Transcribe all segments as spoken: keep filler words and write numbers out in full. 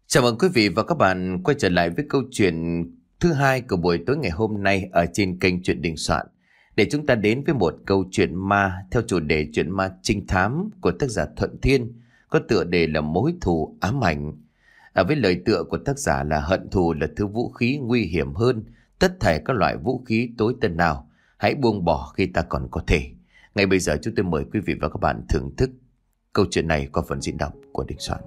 Chào mừng quý vị và các bạn quay trở lại với câu chuyện thứ hai của buổi tối ngày hôm nay ở trên kênh Chuyện Đình Soạn, để chúng ta đến với một câu chuyện ma theo chủ đề chuyện ma trinh thám của tác giả Thuận Thiên, có tựa đề là Mối thù ám ảnh. À, với lời tựa của tác giả là hận thù là thứ vũ khí nguy hiểm hơn tất thảy các loại vũ khí tối tân nào, hãy buông bỏ khi ta còn có thể. Ngay bây giờ chúng tôi mời quý vị và các bạn thưởng thức câu chuyện này qua phần diễn đọc của Đình Soạn.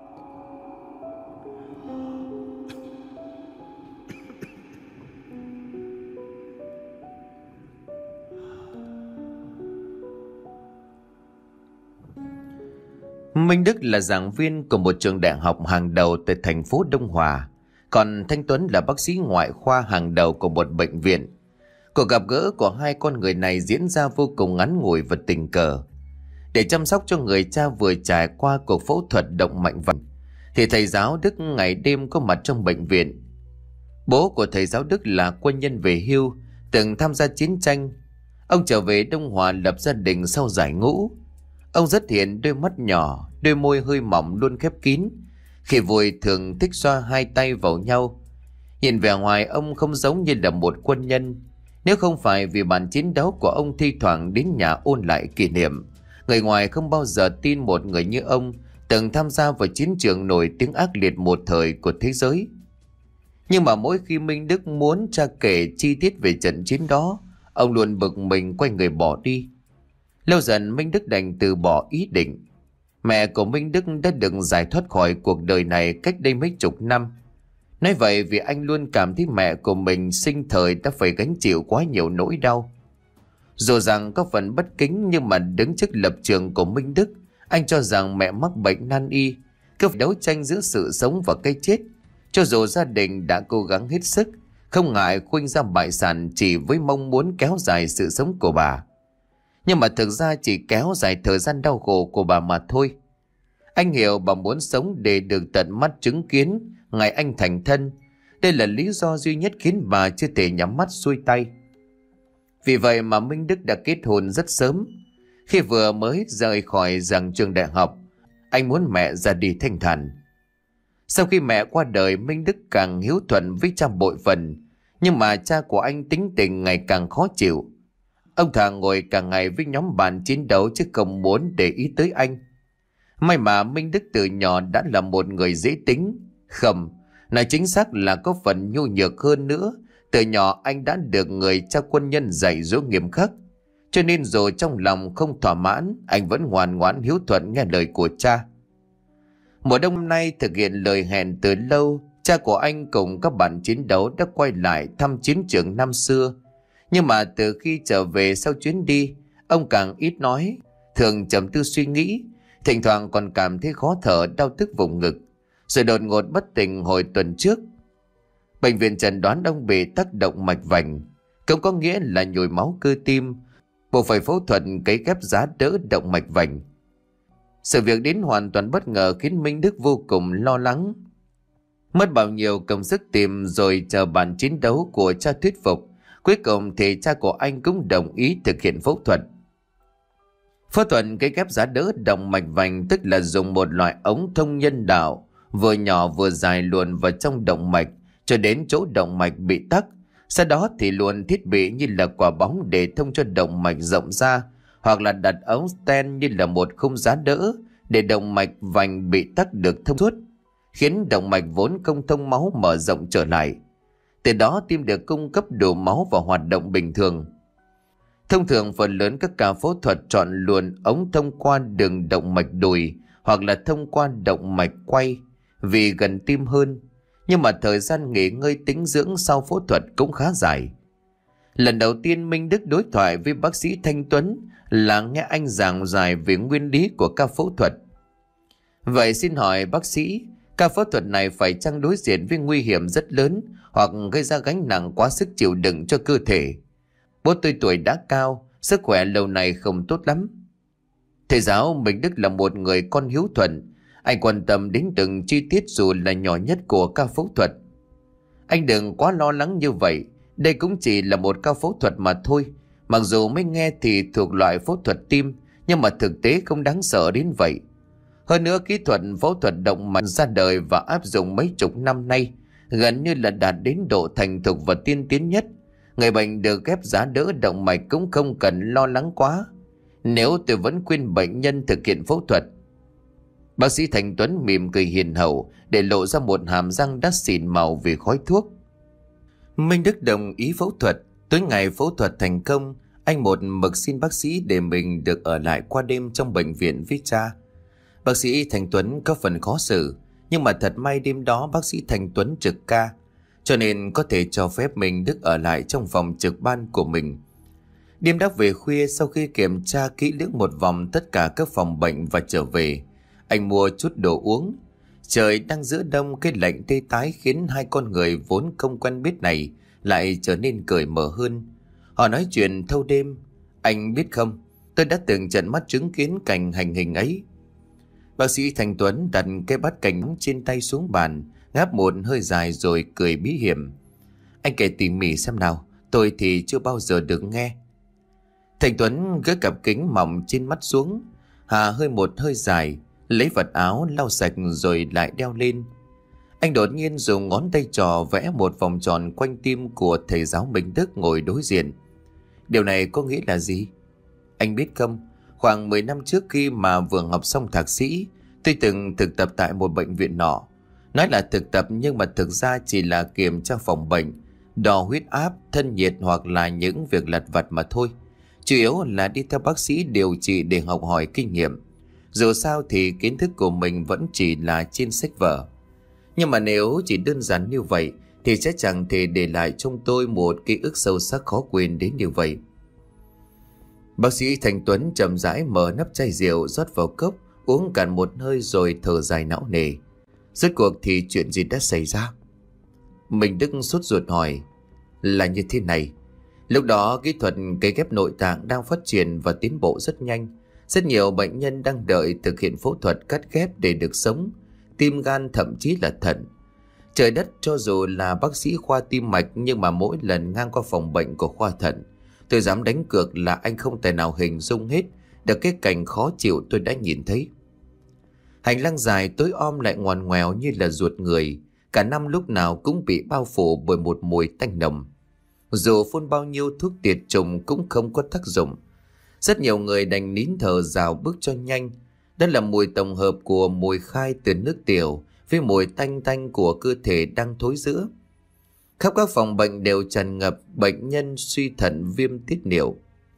Minh Đức là giảng viên của một trường đại học hàng đầu tại thành phố Đông Hòa, còn Thanh Tuấn là bác sĩ ngoại khoa hàng đầu của một bệnh viện. Cuộc gặp gỡ của hai con người này diễn ra vô cùng ngắn ngủi và tình cờ. Để chăm sóc cho người cha vừa trải qua cuộc phẫu thuật động mạch vành, thì thầy giáo Đức ngày đêm có mặt trong bệnh viện. Bố của thầy giáo Đức là quân nhân về hưu, từng tham gia chiến tranh. Ông trở về Đông Hòa lập gia đình sau giải ngũ. Ông rất hiền, đôi mắt nhỏ, đôi môi hơi mỏng luôn khép kín. Khi vui thường thích xoa hai tay vào nhau. Nhìn vẻ ngoài ông không giống như là một quân nhân. Nếu không phải vì bản chiến đấu của ông thi thoảng đến nhà ôn lại kỷ niệm, người ngoài không bao giờ tin một người như ông từng tham gia vào chiến trường nổi tiếng ác liệt một thời của thế giới. Nhưng mà mỗi khi Minh Đức muốn cha kể chi tiết về trận chiến đó, ông luôn bực mình quay người bỏ đi. Lâu dần Minh Đức đành từ bỏ ý định. Mẹ của Minh Đức đã được giải thoát khỏi cuộc đời này cách đây mấy chục năm. Nói vậy vì anh luôn cảm thấy mẹ của mình sinh thời đã phải gánh chịu quá nhiều nỗi đau. Dù rằng có phần bất kính, nhưng mà đứng trước lập trường của Minh Đức, anh cho rằng mẹ mắc bệnh nan y, cứ phải đấu tranh giữa sự sống và cái chết. Cho dù gia đình đã cố gắng hết sức, không ngại khuynh ra bại sản chỉ với mong muốn kéo dài sự sống của bà. Nhưng mà thực ra chỉ kéo dài thời gian đau khổ của bà mà thôi. Anh hiểu bà muốn sống để được tận mắt chứng kiến ngày anh thành thân. Đây là lý do duy nhất khiến bà chưa thể nhắm mắt xuôi tay. Vì vậy mà Minh Đức đã kết hôn rất sớm. Khi vừa mới rời khỏi giảng trường đại học, anh muốn mẹ ra đi thanh thản. Sau khi mẹ qua đời, Minh Đức càng hiếu thuận với cha bội phần. Nhưng mà cha của anh tính tình ngày càng khó chịu. Ông thà ngồi cả ngày với nhóm bạn chiến đấu chứ không muốn để ý tới anh. May mà Minh Đức từ nhỏ đã là một người dễ tính. Không, nói chính xác là có phần nhu nhược hơn nữa. Từ nhỏ anh đã được người cha quân nhân dạy dỗ nghiêm khắc. Cho nên dù trong lòng không thỏa mãn, anh vẫn ngoan ngoãn hiếu thuận nghe lời của cha. Mùa đông năm nay thực hiện lời hẹn từ lâu, cha của anh cùng các bạn chiến đấu đã quay lại thăm chiến trường năm xưa. Nhưng mà từ khi trở về sau chuyến đi, ông càng ít nói, thường trầm tư suy nghĩ, thỉnh thoảng còn cảm thấy khó thở, đau tức vùng ngực, rồi đột ngột bất tỉnh hồi tuần trước. Bệnh viện chẩn đoán ông bị tắc động mạch vành, không có nghĩa là nhồi máu cơ tim, buộc phải phẫu thuật cấy ghép giá đỡ động mạch vành. Sự việc đến hoàn toàn bất ngờ khiến Minh Đức vô cùng lo lắng. Mất bao nhiêu công sức tìm rồi chờ bàn chiến đấu của cha thuyết phục, cuối cùng thì cha của anh cũng đồng ý thực hiện phẫu thuật. Phẫu thuật cấy ghép giá đỡ động mạch vành tức là dùng một loại ống thông nhân đạo vừa nhỏ vừa dài luồn vào trong động mạch cho đến chỗ động mạch bị tắc. Sau đó thì luồn thiết bị như là quả bóng để thông cho động mạch rộng ra, hoặc là đặt ống stent như là một khung giá đỡ để động mạch vành bị tắc được thông suốt, khiến động mạch vốn không thông máu mở rộng trở lại. Từ đó tim được cung cấp đủ máu và hoạt động bình thường. Thông thường phần lớn các ca phẫu thuật chọn luồn ống thông qua đường động mạch đùi hoặc là thông qua động mạch quay vì gần tim hơn. Nhưng mà thời gian nghỉ ngơi tĩnh dưỡng sau phẫu thuật cũng khá dài. Lần đầu tiên Minh Đức đối thoại với bác sĩ Thanh Tuấn là nghe anh giảng giải về nguyên lý của ca phẫu thuật. Vậy xin hỏi bác sĩ, ca phẫu thuật này phải chăng đối diện với nguy hiểm rất lớn hoặc gây ra gánh nặng quá sức chịu đựng cho cơ thể? Bố tôi tuổi đã cao, sức khỏe lâu nay không tốt lắm. Thầy giáo Minh Đức là một người con hiếu thuận. Anh quan tâm đến từng chi tiết dù là nhỏ nhất của ca phẫu thuật. Anh đừng quá lo lắng như vậy. Đây cũng chỉ là một ca phẫu thuật mà thôi. Mặc dù mới nghe thì thuộc loại phẫu thuật tim, nhưng mà thực tế không đáng sợ đến vậy. Hơn nữa kỹ thuật phẫu thuật động mạch ra đời và áp dụng mấy chục năm nay, gần như là đạt đến độ thành thục và tiên tiến nhất. Người bệnh được ghép giá đỡ động mạch cũng không cần lo lắng quá. Nếu tôi vẫn khuyên bệnh nhân thực hiện phẫu thuật. Bác sĩ Thành Tuấn mỉm cười hiền hậu để lộ ra một hàm răng đắt xỉn màu vì khói thuốc. Minh Đức đồng ý phẫu thuật. Tối ngày phẫu thuật thành công, anh một mực xin bác sĩ để mình được ở lại qua đêm trong bệnh viện với cha. Bác sĩ Thành Tuấn có phần khó xử, nhưng mà thật may đêm đó bác sĩ Thành Tuấn trực ca, cho nên có thể cho phép mình Đức ở lại trong phòng trực ban của mình. Đêm đó về khuya, sau khi kiểm tra kỹ lưỡng một vòng tất cả các phòng bệnh và trở về, anh mua chút đồ uống. Trời đang giữa đông, cái lạnh tê tái khiến hai con người vốn không quen biết này lại trở nên cởi mở hơn. Họ nói chuyện thâu đêm. Anh biết không, tôi đã từng tận mắt chứng kiến cảnh hành hình ấy. Bác sĩ Thành Tuấn đặt cái bát canh trên tay xuống bàn, ngáp một hơi dài rồi cười bí hiểm. Anh kể tỉ mỉ xem nào, tôi thì chưa bao giờ được nghe. Thành Tuấn gỡ cặp kính mỏng trên mắt xuống, hà hơi một hơi dài, lấy vật áo lau sạch rồi lại đeo lên. Anh đột nhiên dùng ngón tay trò vẽ một vòng tròn quanh tim của thầy giáo Minh Đức ngồi đối diện. Điều này có nghĩa là gì? Anh biết không, khoảng mười năm trước khi mà vừa học xong thạc sĩ, tôi từng thực tập tại một bệnh viện nọ. Nói là thực tập nhưng mà thực ra chỉ là kiểm tra phòng bệnh, đo huyết áp, thân nhiệt hoặc là những việc lặt vặt mà thôi. Chủ yếu là đi theo bác sĩ điều trị để học hỏi kinh nghiệm. Dù sao thì kiến thức của mình vẫn chỉ là trên sách vở. Nhưng mà nếu chỉ đơn giản như vậy thì sẽ chẳng thể để lại trong tôi một ký ức sâu sắc khó quên đến như vậy. Bác sĩ Thành Tuấn chậm rãi mở nắp chai rượu rót vào cốc, uống cạn một hơi rồi thở dài não nề. Rốt cuộc thì chuyện gì đã xảy ra? Mình Đức sốt ruột hỏi. Là như thế này. Lúc đó kỹ thuật cấy ghép nội tạng đang phát triển và tiến bộ rất nhanh. Rất nhiều bệnh nhân đang đợi thực hiện phẫu thuật cắt ghép để được sống, tim gan thậm chí là thận. Trời đất, cho dù là bác sĩ khoa tim mạch nhưng mà mỗi lần ngang qua phòng bệnh của khoa thận, tôi dám đánh cược là anh không thể nào hình dung hết được cái cảnh khó chịu tôi đã nhìn thấy. Hành lang dài tối om lại ngoằn ngoèo như là ruột người, cả năm lúc nào cũng bị bao phủ bởi một mùi tanh nồng. Dù phun bao nhiêu thuốc tiệt trùng cũng không có tác dụng. Rất nhiều người đành nín thở rào bước cho nhanh. Đó là mùi tổng hợp của mùi khai từ nước tiểu với mùi tanh tanh của cơ thể đang thối rữa. Khắp các phòng bệnh đều tràn ngập bệnh nhân suy thận viêm tiết niệu.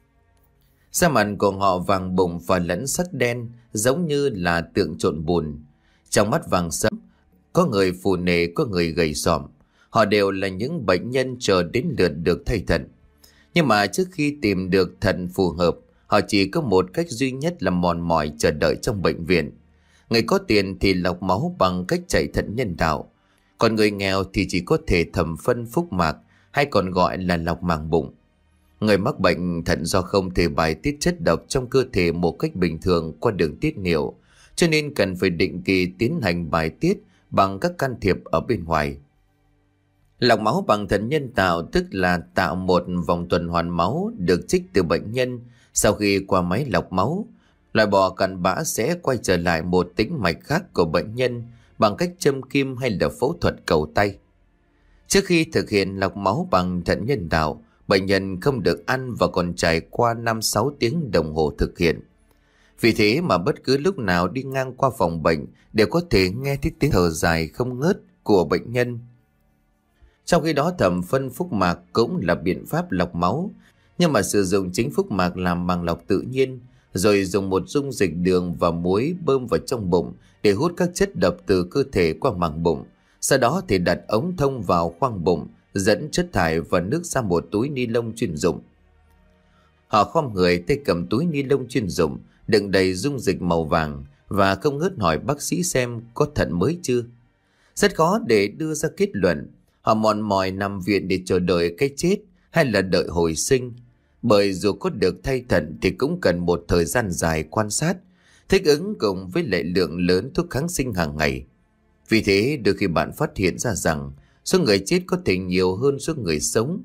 Da mặt của họ vàng bụng và lẫn sắc đen, giống như là tượng trộn bùn. Trong mắt vàng sẫm, có người phù nề, có người gầy xòm. Họ đều là những bệnh nhân chờ đến lượt được thay thận. Nhưng mà trước khi tìm được thận phù hợp, họ chỉ có một cách duy nhất là mòn mỏi chờ đợi trong bệnh viện. Người có tiền thì lọc máu bằng cách chạy thận nhân tạo, còn người nghèo thì chỉ có thể thẩm phân phúc mạc, hay còn gọi là lọc màng bụng. Người mắc bệnh thận do không thể bài tiết chất độc trong cơ thể một cách bình thường qua đường tiết niệu, cho nên cần phải định kỳ tiến hành bài tiết bằng các can thiệp ở bên ngoài. Lọc máu bằng thận nhân tạo tức là tạo một vòng tuần hoàn máu được trích từ bệnh nhân. Sau khi qua máy lọc máu, loại bỏ cặn bã sẽ quay trở lại một tĩnh mạch khác của bệnh nhân bằng cách châm kim hay là phẫu thuật cầu tay. Trước khi thực hiện lọc máu bằng thận nhân tạo, bệnh nhân không được ăn và còn trải qua năm sáu tiếng đồng hồ thực hiện. Vì thế mà bất cứ lúc nào đi ngang qua phòng bệnh đều có thể nghe thấy tiếng thở dài không ngớt của bệnh nhân. Trong khi đó thẩm phân phúc mạc cũng là biện pháp lọc máu, nhưng mà sử dụng chính phúc mạc làm màng lọc tự nhiên, rồi dùng một dung dịch đường và muối bơm vào trong bụng để hút các chất độc từ cơ thể qua màng bụng. Sau đó thì đặt ống thông vào khoang bụng, dẫn chất thải và nước ra một túi ni lông chuyên dụng. Họ khom người tay cầm túi ni lông chuyên dụng đựng đầy dung dịch màu vàng và không ngớt hỏi bác sĩ xem có thận mới chưa. Rất khó để đưa ra kết luận. Họ mòn mỏi nằm viện để chờ đợi cái chết hay là đợi hồi sinh, bởi dù có được thay thận thì cũng cần một thời gian dài quan sát, thích ứng cùng với lại lượng lớn thuốc kháng sinh hàng ngày. Vì thế đôi khi bạn phát hiện ra rằng số người chết có thể nhiều hơn số người sống.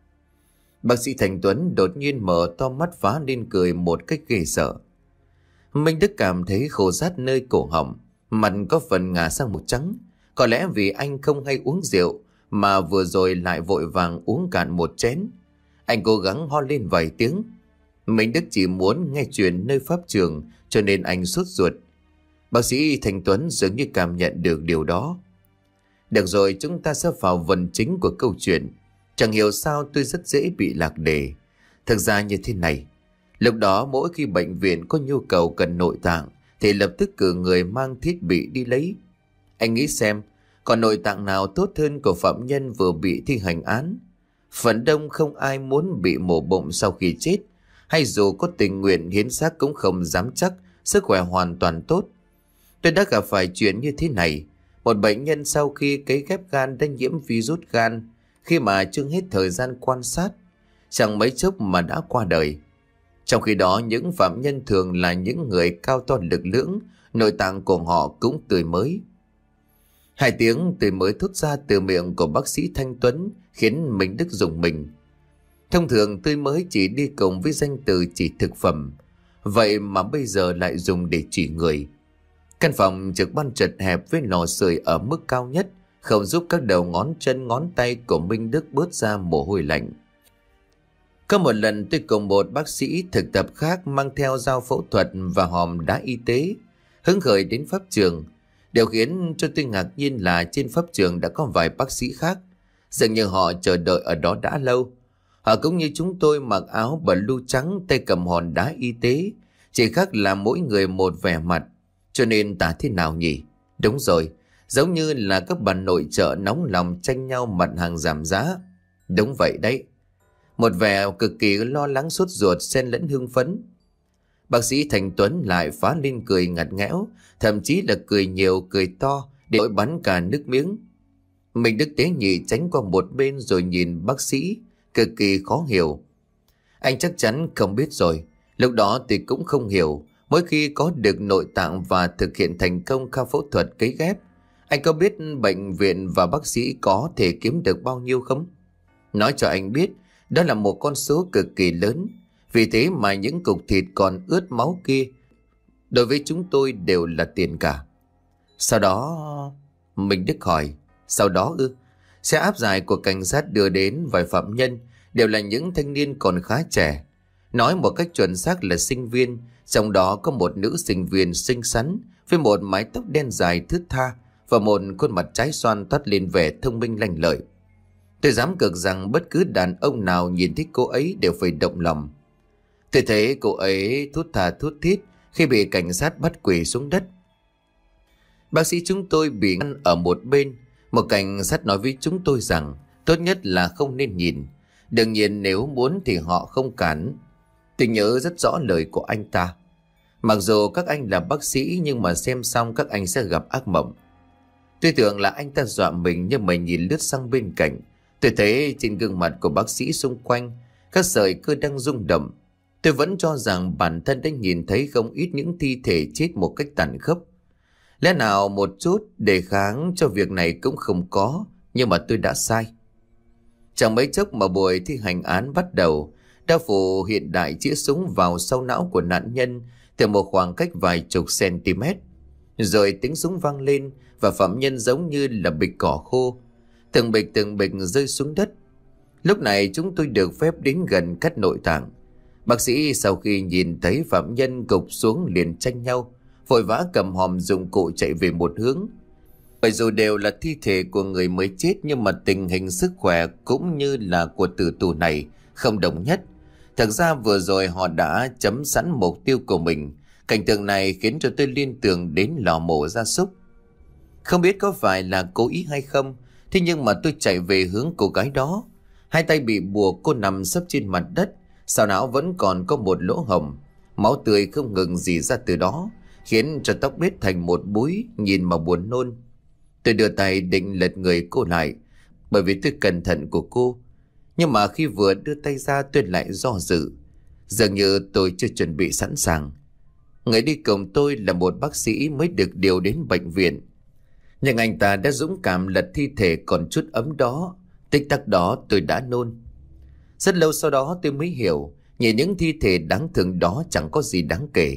Bác sĩ Thành Tuấn đột nhiên mở to mắt phá lên cười một cách ghê sợ. Minh Đức cảm thấy khô rát nơi cổ họng, mặt có phần ngả sang màu trắng. Có lẽ vì anh không hay uống rượu mà vừa rồi lại vội vàng uống cạn một chén. Anh cố gắng ho lên vài tiếng. Minh Đức chỉ muốn nghe chuyện nơi pháp trường cho nên anh sốt ruột. Bác sĩ Thanh Tuấn dường như cảm nhận được điều đó. Được rồi, chúng ta sẽ vào phần chính của câu chuyện. Chẳng hiểu sao tôi rất dễ bị lạc đề. Thực ra như thế này, lúc đó mỗi khi bệnh viện có nhu cầu cần nội tạng thì lập tức cử người mang thiết bị đi lấy. Anh nghĩ xem, còn nội tạng nào tốt hơn của phạm nhân vừa bị thi hành án? Phần đông không ai muốn bị mổ bụng sau khi chết, hay dù có tình nguyện hiến xác cũng không dám chắc sức khỏe hoàn toàn tốt. Tôi đã gặp phải chuyện như thế này. Một bệnh nhân sau khi cấy ghép gan đã nhiễm virus gan, khi mà chưa hết thời gian quan sát, chẳng mấy chốc mà đã qua đời. Trong khi đó, những phạm nhân thường là những người cao to lực lưỡng, nội tạng của họ cũng tươi mới. Hai tiếng tươi mới thốt ra từ miệng của bác sĩ Thanh Tuấn khiến Minh Đức rùng mình. Thông thường tươi mới chỉ đi cùng với danh từ chỉ thực phẩm, vậy mà bây giờ lại dùng để chỉ người. Căn phòng trực ban chật hẹp với lò sưởi ở mức cao nhất không giúp các đầu ngón chân ngón tay của Minh Đức bớt ra mồ hôi lạnh. Có một lần tôi cùng một bác sĩ thực tập khác mang theo dao phẫu thuật và hòm đá y tế, hứng khởi đến pháp trường. Điều khiến cho tôi ngạc nhiên là trên pháp trường đã có vài bác sĩ khác, dường như họ chờ đợi ở đó đã lâu. Họ cũng như chúng tôi mặc áo blue trắng, tay cầm hòn đá y tế, chỉ khác là mỗi người một vẻ mặt. Cho nên tả thế nào nhỉ? Đúng rồi, giống như là các bà nội trợ nóng lòng tranh nhau mặt hàng giảm giá. Đúng vậy đấy. Một vẻ cực kỳ lo lắng sốt ruột xen lẫn hưng phấn. Bác sĩ Thành Tuấn lại phá lên cười ngặt nghẽo, thậm chí là cười nhiều cười to để nổi bắn cả nước miếng. Mình Đức tế nhị tránh qua một bên rồi nhìn bác sĩ, cực kỳ khó hiểu. Anh chắc chắn không biết rồi, lúc đó thì cũng không hiểu. Mỗi khi có được nội tạng và thực hiện thành công ca phẫu thuật cấy ghép, anh có biết bệnh viện và bác sĩ có thể kiếm được bao nhiêu không? Nói cho anh biết, đó là một con số cực kỳ lớn. Vì thế mà những cục thịt còn ướt máu kia, đối với chúng tôi đều là tiền cả. Sau đó... Minh Đức hỏi, sau đó ư? Xe áp giải của cảnh sát đưa đến vài phạm nhân đều là những thanh niên còn khá trẻ. Nói một cách chuẩn xác là sinh viên, trong đó có một nữ sinh viên xinh xắn với một mái tóc đen dài thướt tha và một khuôn mặt trái xoan toát lên vẻ thông minh lanh lợi. Tôi dám cược rằng bất cứ đàn ông nào nhìn thấy cô ấy đều phải động lòng. Tôi thấy cô ấy thút thà thút thít khi bị cảnh sát bắt quỳ xuống đất. Bác sĩ chúng tôi bị ngăn ở một bên. Một cảnh sát nói với chúng tôi rằng tốt nhất là không nên nhìn. Đương nhiên nếu muốn thì họ không cản. Tôi nhớ rất rõ lời của anh ta. Mặc dù các anh là bác sĩ nhưng mà xem xong các anh sẽ gặp ác mộng. Tôi tưởng là anh ta dọa mình, nhưng mà nhìn lướt sang bên cạnh, tôi thấy trên gương mặt của bác sĩ xung quanh các sợi cơ đang rung động. Tôi vẫn cho rằng bản thân đã nhìn thấy không ít những thi thể chết một cách tàn khốc. Lẽ nào một chút đề kháng cho việc này cũng không có, nhưng mà tôi đã sai. Chẳng mấy chốc mà buổi thi hành án bắt đầu. Đao phủ hiện đại chĩa súng vào sau não của nạn nhân từ một khoảng cách vài chục cm. Rồi tiếng súng vang lên và phạm nhân giống như là bịch cỏ khô, từng bịch từng bịch rơi xuống đất. Lúc này chúng tôi được phép đến gần cắt nội tạng. Bác sĩ sau khi nhìn thấy phạm nhân gục xuống liền tranh nhau, vội vã cầm hòm dụng cụ chạy về một hướng. Bởi dù đều là thi thể của người mới chết, nhưng mà tình hình sức khỏe cũng như là của tử tù này không đồng nhất. Thật ra vừa rồi họ đã chấm sẵn mục tiêu của mình. Cảnh tượng này khiến cho tôi liên tưởng đến lò mổ gia súc. Không biết có phải là cố ý hay không, thế nhưng mà tôi chạy về hướng cô gái đó. Hai tay bị buộc, cô nằm sấp trên mặt đất, sau não vẫn còn có một lỗ hổng. Máu tươi không ngừng rỉ ra từ đó, khiến cho tóc bết thành một búi, nhìn mà buồn nôn. Tôi đưa tay định lật người cô lại, bởi vì tôi cẩn thận của cô. Nhưng mà khi vừa đưa tay ra tôi lại do dự. Dường như tôi chưa chuẩn bị sẵn sàng. Người đi cùng tôi là một bác sĩ mới được điều đến bệnh viện. Nhưng anh ta đã dũng cảm lật thi thể còn chút ấm đó. Tích tắc đó tôi đã nôn. Rất lâu sau đó tôi mới hiểu, nhìn những thi thể đáng thương đó chẳng có gì đáng kể.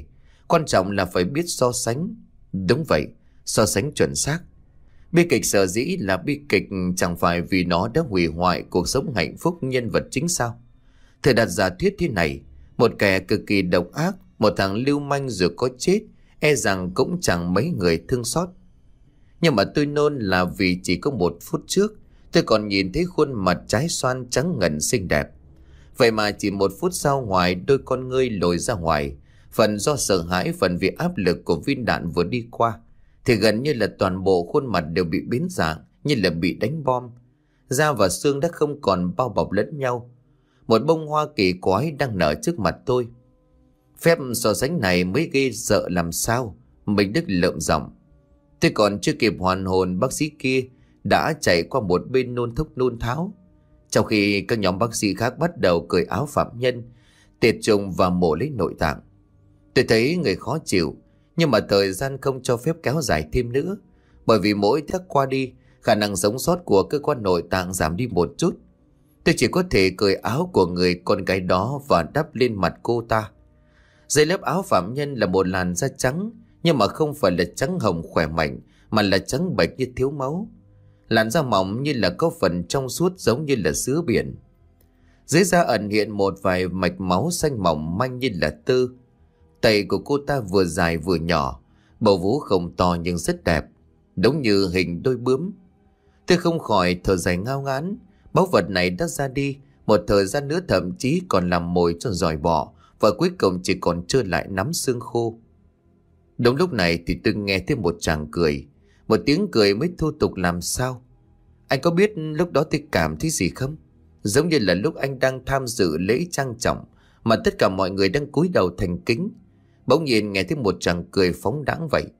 Quan trọng là phải biết so sánh. Đúng vậy, so sánh chuẩn xác. Bi kịch sở dĩ là bi kịch chẳng phải vì nó đã hủy hoại cuộc sống hạnh phúc nhân vật chính sao? Thầy đặt giả thuyết thế này, một kẻ cực kỳ độc ác, một thằng lưu manh rồi có chết, e rằng cũng chẳng mấy người thương xót. Nhưng mà tôi nôn là vì chỉ có một phút trước tôi còn nhìn thấy khuôn mặt trái xoan trắng ngần xinh đẹp. Vậy mà chỉ một phút sau, ngoài đôi con ngươi lồi ra ngoài, phần do sợ hãi, phần vì áp lực của viên đạn vừa đi qua, thì gần như là toàn bộ khuôn mặt đều bị biến dạng, như là bị đánh bom. Da và xương đã không còn bao bọc lẫn nhau. Một bông hoa kỳ quái đang nở trước mặt tôi. Phép so sánh này mới ghê sợ làm sao. Mình Đức lợm giọng. Tôi còn chưa kịp hoàn hồn, bác sĩ kia đã chạy qua một bên nôn thốc nôn tháo. Trong khi các nhóm bác sĩ khác bắt đầu cởi áo phạm nhân, tiệt trùng và mổ lấy nội tạng. Tôi thấy người khó chịu, nhưng mà thời gian không cho phép kéo dài thêm nữa. Bởi vì mỗi tháng qua đi, khả năng sống sót của cơ quan nội tạng giảm đi một chút. Tôi chỉ có thể cởi áo của người con gái đó và đắp lên mặt cô ta. Dưới lớp áo phạm nhân là một làn da trắng, nhưng mà không phải là trắng hồng khỏe mạnh, mà là trắng bệch như thiếu máu. Làn da mỏng như là có phần trong suốt, giống như là sứa biển. Dưới da ẩn hiện một vài mạch máu xanh mỏng manh như là tơ. Tay của cô ta vừa dài vừa nhỏ, bầu vú không to nhưng rất đẹp, giống như hình đôi bướm. Tôi không khỏi thở dài ngao ngán. Báu vật này đã ra đi, một thời gian nữa thậm chí còn làm mồi cho giòi bọ, và cuối cùng chỉ còn trơ lại nắm xương khô. Đúng lúc này thì tôi nghe thấy một tràng cười, một tiếng cười mới thô tục làm sao. Anh có biết lúc đó tôi cảm thấy gì không? Giống như là lúc anh đang tham dự lễ trang trọng mà tất cả mọi người đang cúi đầu thành kính, bỗng nhiên nghe thấy một tràng cười phóng đãng vậy.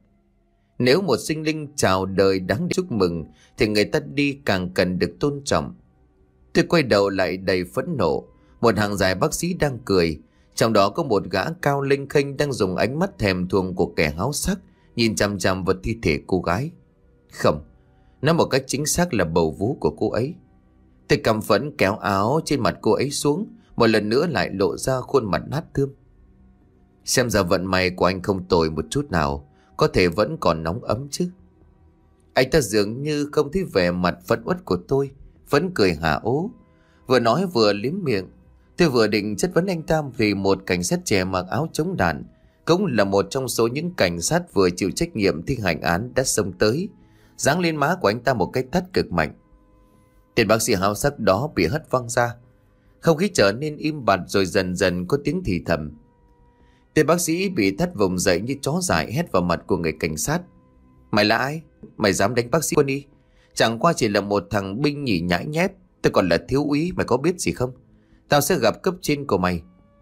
Nếu một sinh linh chào đời đáng để chúc mừng thì người ta đi càng cần được tôn trọng. Tôi quay đầu lại đầy phẫn nộ. Một hàng dài bác sĩ đang cười, trong đó có một gã cao lênh khênh đang dùng ánh mắt thèm thuồng của kẻ háo sắc nhìn chằm chằm vào thi thể cô gái. Không, nói một cách chính xác là bầu vú của cô ấy. Tôi căm phẫn kéo áo trên mặt cô ấy xuống, một lần nữa lại lộ ra khuôn mặt nát thương. Xem ra vận may của anh không tồi một chút nào, có thể vẫn còn nóng ấm chứ. Anh ta dường như không thấy vẻ mặt phẫn uất của tôi, vẫn cười hả ố. Vừa nói vừa liếm miệng. Tôi vừa định chất vấn anh ta vì một cảnh sát trẻ mặc áo chống đạn, cũng là một trong số những cảnh sát vừa chịu trách nhiệm thi hành án, đã xông tới, giáng lên má của anh ta một cái tát cực mạnh. Tên bác sĩ háo sắc đó bị hất văng ra. Không khí trở nên im bặt, rồi dần dần có tiếng thì thầm. Tên bác sĩ bị thắt vùng dậy như chó dại, hét vào mặt của người cảnh sát. Mày là ai? Mày dám đánh bác sĩ Quân Y? Chẳng qua chỉ là một thằng binh nhỉ nhãi nhép. Tôi còn là thiếu úy, mày có biết gì không? Tao sẽ gặp cấp trên của mày.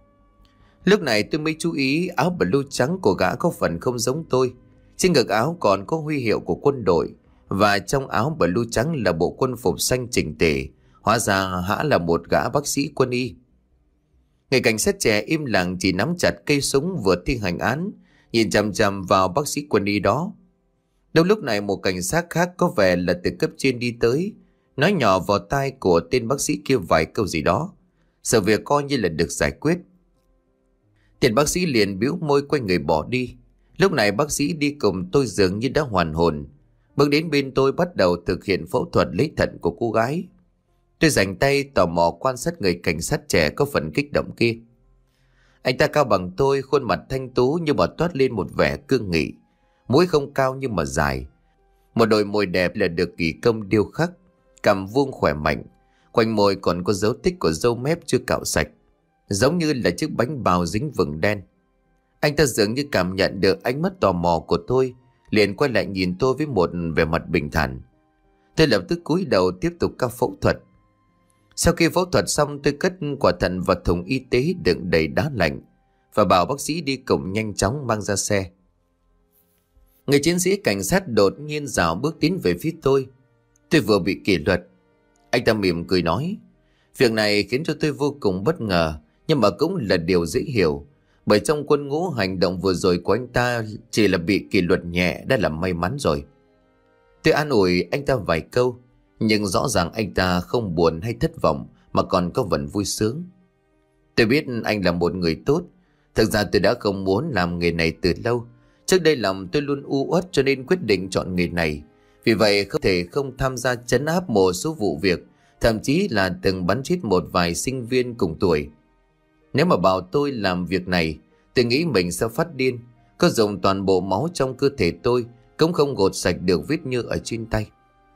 Lúc này tôi mới chú ý áo blue trắng của gã có phần không giống tôi. Trên ngực áo còn có huy hiệu của quân đội, và trong áo blue trắng là bộ quân phục xanh chỉnh tề. Hóa ra hã là một gã bác sĩ Quân Y. Người cảnh sát trẻ im lặng chỉ nắm chặt cây súng vừa thi hành án, nhìn chằm chằm vào bác sĩ Quân Y đó. Đâu lúc này một cảnh sát khác có vẻ là từ cấp trên đi tới, nói nhỏ vào tai của tên bác sĩ kia vài câu gì đó. Sự việc coi như là được giải quyết. Tên bác sĩ liền bĩu môi quay người bỏ đi. Lúc này bác sĩ đi cùng tôi dường như đã hoàn hồn, bước đến bên tôi bắt đầu thực hiện phẫu thuật lấy thận của cô gái. Tôi dành tay tò mò quan sát người cảnh sát trẻ có phần kích động kia. Anh ta cao bằng tôi, khuôn mặt thanh tú nhưng mà toát lên một vẻ cương nghị. Mũi không cao nhưng mà dài, một đôi môi đẹp là được kỳ công điêu khắc, cằm vuông khỏe mạnh, quanh môi còn có dấu tích của râu mép chưa cạo sạch, giống như là chiếc bánh bao dính vừng đen. Anh ta dường như cảm nhận được ánh mắt tò mò của tôi, liền quay lại nhìn tôi với một vẻ mặt bình thản. Tôi lập tức cúi đầu tiếp tục các phẫu thuật. Sau khi phẫu thuật xong, tôi cất quả thận vào thùng y tế đựng đầy đá lạnh và bảo bác sĩ đi cùng nhanh chóng mang ra xe. Người chiến sĩ cảnh sát đột nhiên rảo bước tiến về phía tôi. Tôi vừa bị kỷ luật. Anh ta mỉm cười nói. Việc này khiến cho tôi vô cùng bất ngờ, nhưng mà cũng là điều dễ hiểu, bởi trong quân ngũ hành động vừa rồi của anh ta chỉ là bị kỷ luật nhẹ đã là may mắn rồi. Tôi an ủi anh ta vài câu, nhưng rõ ràng anh ta không buồn hay thất vọng mà còn có phần vui sướng. Tôi biết anh là một người tốt, Thực ra tôi đã không muốn làm nghề này từ lâu. Trước đây lòng tôi luôn u uất cho nên quyết định chọn nghề này. Vì vậy không thể không tham gia trấn áp một số vụ việc, thậm chí là từng bắn chết một vài sinh viên cùng tuổi. Nếu mà bảo tôi làm việc này, tôi nghĩ mình sẽ phát điên. Có dùng toàn bộ máu trong cơ thể tôi cũng không gột sạch được vết nhơ ở trên tay.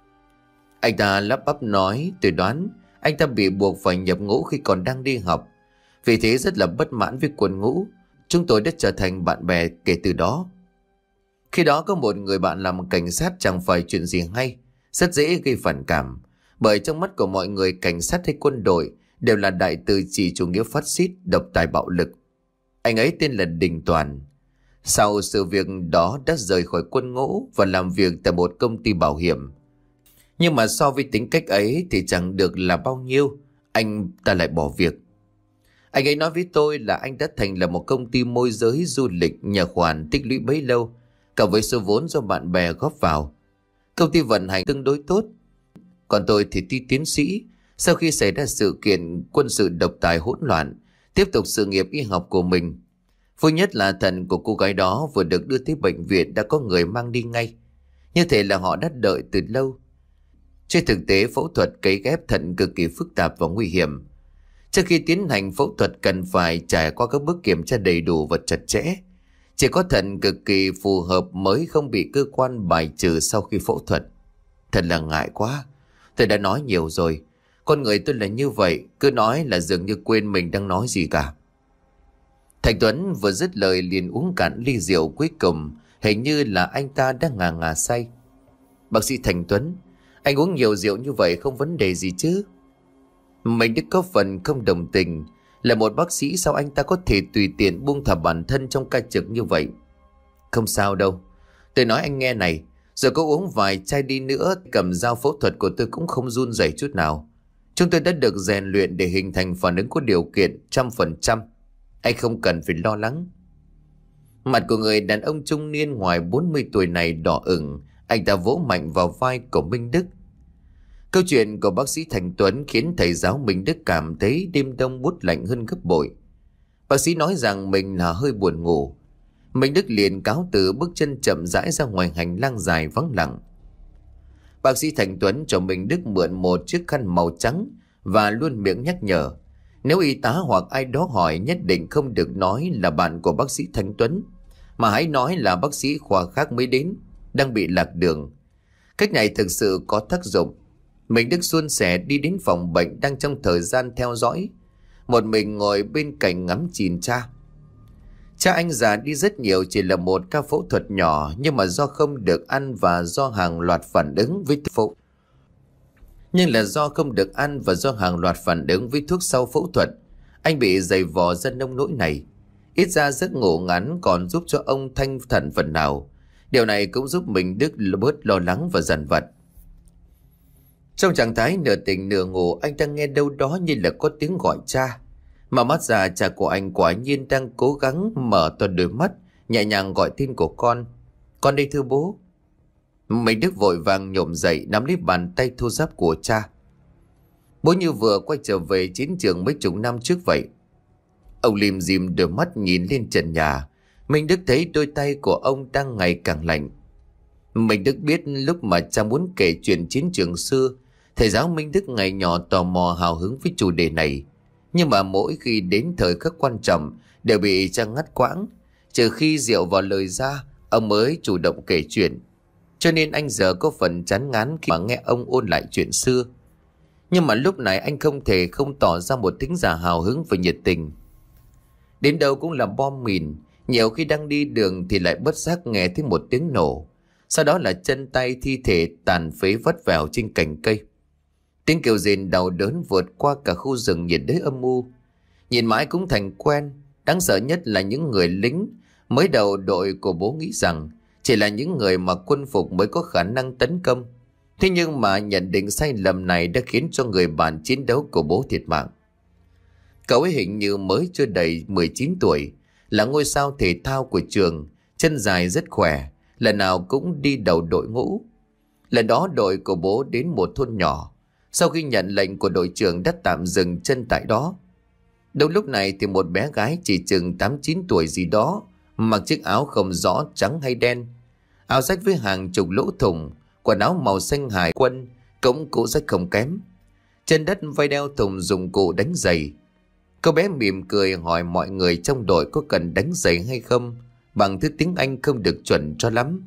Anh ta lắp bắp nói, tôi đoán anh ta bị buộc phải nhập ngũ khi còn đang đi học. Vì thế rất là bất mãn với quân ngũ. Chúng tôi đã trở thành bạn bè kể từ đó. Khi đó có một người bạn làm cảnh sát chẳng phải chuyện gì hay, rất dễ gây phản cảm. Bởi trong mắt của mọi người, cảnh sát hay quân đội đều là đại từ chỉ chủ nghĩa phát xít, độc tài bạo lực. Anh ấy tên là Đình Toàn. Sau sự việc đó đã rời khỏi quân ngũ và làm việc tại một công ty bảo hiểm. Nhưng mà so với tính cách ấy thì chẳng được là bao nhiêu, anh ta lại bỏ việc. Anh ấy nói với tôi là anh đã thành lập một công ty môi giới du lịch nhờ khoản tích lũy bấy lâu, cộng với số vốn do bạn bè góp vào. Công ty vận hành tương đối tốt. Còn tôi thì tuy tiến sĩ, sau khi xảy ra sự kiện quân sự độc tài hỗn loạn, tiếp tục sự nghiệp y học của mình. Vui nhất là thận của cô gái đó vừa được đưa tới bệnh viện đã có người mang đi ngay. Như thế là họ đã đợi từ lâu. Trên thực tế, phẫu thuật cấy ghép thận cực kỳ phức tạp và nguy hiểm. Trước khi tiến hành phẫu thuật cần phải trải qua các bước kiểm tra đầy đủ và chặt chẽ. Chỉ có thận cực kỳ phù hợp mới không bị cơ quan bài trừ sau khi phẫu thuật. Thật là ngại quá. Tôi đã nói nhiều rồi. Con người tôi là như vậy, cứ nói là dường như quên mình đang nói gì cả. Thành Tuấn vừa dứt lời liền uống cạn ly rượu cuối cùng. Hình như là anh ta đang ngà ngà say. Bác sĩ Thành Tuấn, anh uống nhiều rượu như vậy không vấn đề gì chứ? Mình đã có phần không đồng tình. Là một bác sĩ sao anh ta có thể tùy tiện buông thả bản thân trong ca trực như vậy? Không sao đâu. Tôi nói anh nghe này, rồi có uống vài chai đi nữa, cầm dao phẫu thuật của tôi cũng không run rẩy chút nào. Chúng tôi đã được rèn luyện để hình thành phản ứng có điều kiện trăm phần trăm. Anh không cần phải lo lắng. Mặt của người đàn ông trung niên ngoài bốn mươi tuổi này đỏ ửng. Anh ta vỗ mạnh vào vai của Minh Đức. Câu chuyện của bác sĩ Thành Tuấn khiến thầy giáo Minh Đức cảm thấy đêm đông buốt lạnh hơn gấp bội. Bác sĩ nói rằng mình là hơi buồn ngủ. Minh Đức liền cáo từ, bước chân chậm rãi ra ngoài hành lang dài vắng lặng. Bác sĩ Thành Tuấn cho Minh Đức mượn một chiếc khăn màu trắng và luôn miệng nhắc nhở, nếu y tá hoặc ai đó hỏi nhất định không được nói là bạn của bác sĩ Thành Tuấn, mà hãy nói là bác sĩ khoa khác mới đến, đang bị lạc đường. Cách này thực sự có tác dụng. Minh Đức suôn sẻ đi đến phòng bệnh đang trong thời gian theo dõi. Một mình ngồi bên cạnh ngắm nhìn cha. Cha anh già đi rất nhiều, chỉ là một ca phẫu thuật nhỏ, nhưng mà do không được ăn và do hàng loạt phản ứng với thuốc. Nhưng là do không được ăn và do hàng loạt phản ứng với thuốc sau phẫu thuật, anh bị dày vò ra nông nỗi này. Ít ra giấc ngủ ngắn còn giúp cho ông thanh thản phần nào. Điều này cũng giúp mình Đức bớt lo lắng và dằn vặt. Trong trạng thái nửa tỉnh nửa ngủ, anh đang nghe đâu đó như là có tiếng gọi cha. Mà mắt ra cha của anh quả nhiên đang cố gắng mở to đôi mắt, nhẹ nhàng gọi tên của con. Con đây thưa bố. Mình Đức vội vàng nhổm dậy, nắm lấy bàn tay thô ráp của cha. Bố như vừa quay trở về chiến trường mấy chục năm trước vậy. Ông lim dim đôi mắt nhìn lên trần nhà. Minh Đức thấy đôi tay của ông đang ngày càng lạnh. Minh Đức biết lúc mà cha muốn kể chuyện chiến trường xưa, thầy giáo Minh Đức ngày nhỏ tò mò hào hứng với chủ đề này. Nhưng mà mỗi khi đến thời khắc quan trọng đều bị cha ngắt quãng. Trừ khi rượu vào lời ra, ông mới chủ động kể chuyện. Cho nên anh giờ có phần chán ngán khi mà nghe ông ôn lại chuyện xưa. Nhưng mà lúc này anh không thể không tỏ ra một tính giả hào hứng và nhiệt tình. Đến đâu cũng là bom mìn. Nhiều khi đang đi đường thì lại bất giác nghe thấy một tiếng nổ. Sau đó là chân tay thi thể tàn phế vắt vẻo trên cành cây. Tiếng kêu rên đau đớn vượt qua cả khu rừng nhiệt đới âm u. Nhìn mãi cũng thành quen. Đáng sợ nhất là những người lính mới đầu đội của bố nghĩ rằng chỉ là những người mặc quân phục mới có khả năng tấn công. Thế nhưng mà nhận định sai lầm này đã khiến cho người bạn chiến đấu của bố thiệt mạng. Cậu ấy hình như mới chưa đầy mười chín tuổi, là ngôi sao thể thao của trường, chân dài rất khỏe, lần nào cũng đi đầu đội ngũ. Lần đó đội của bố đến một thôn nhỏ. Sau khi nhận lệnh của đội trưởng đã tạm dừng chân tại đó. Đúng lúc này thì một bé gái chỉ chừng tám chín tuổi gì đó, mặc chiếc áo không rõ trắng hay đen, áo rách với hàng chục lỗ thủng, quần áo màu xanh hải quân cũng cũ rách không kém, trên đất vay đeo thùng dụng cụ đánh giày. Cô bé mỉm cười hỏi mọi người trong đội có cần đánh giày hay không, bằng thứ tiếng Anh không được chuẩn cho lắm.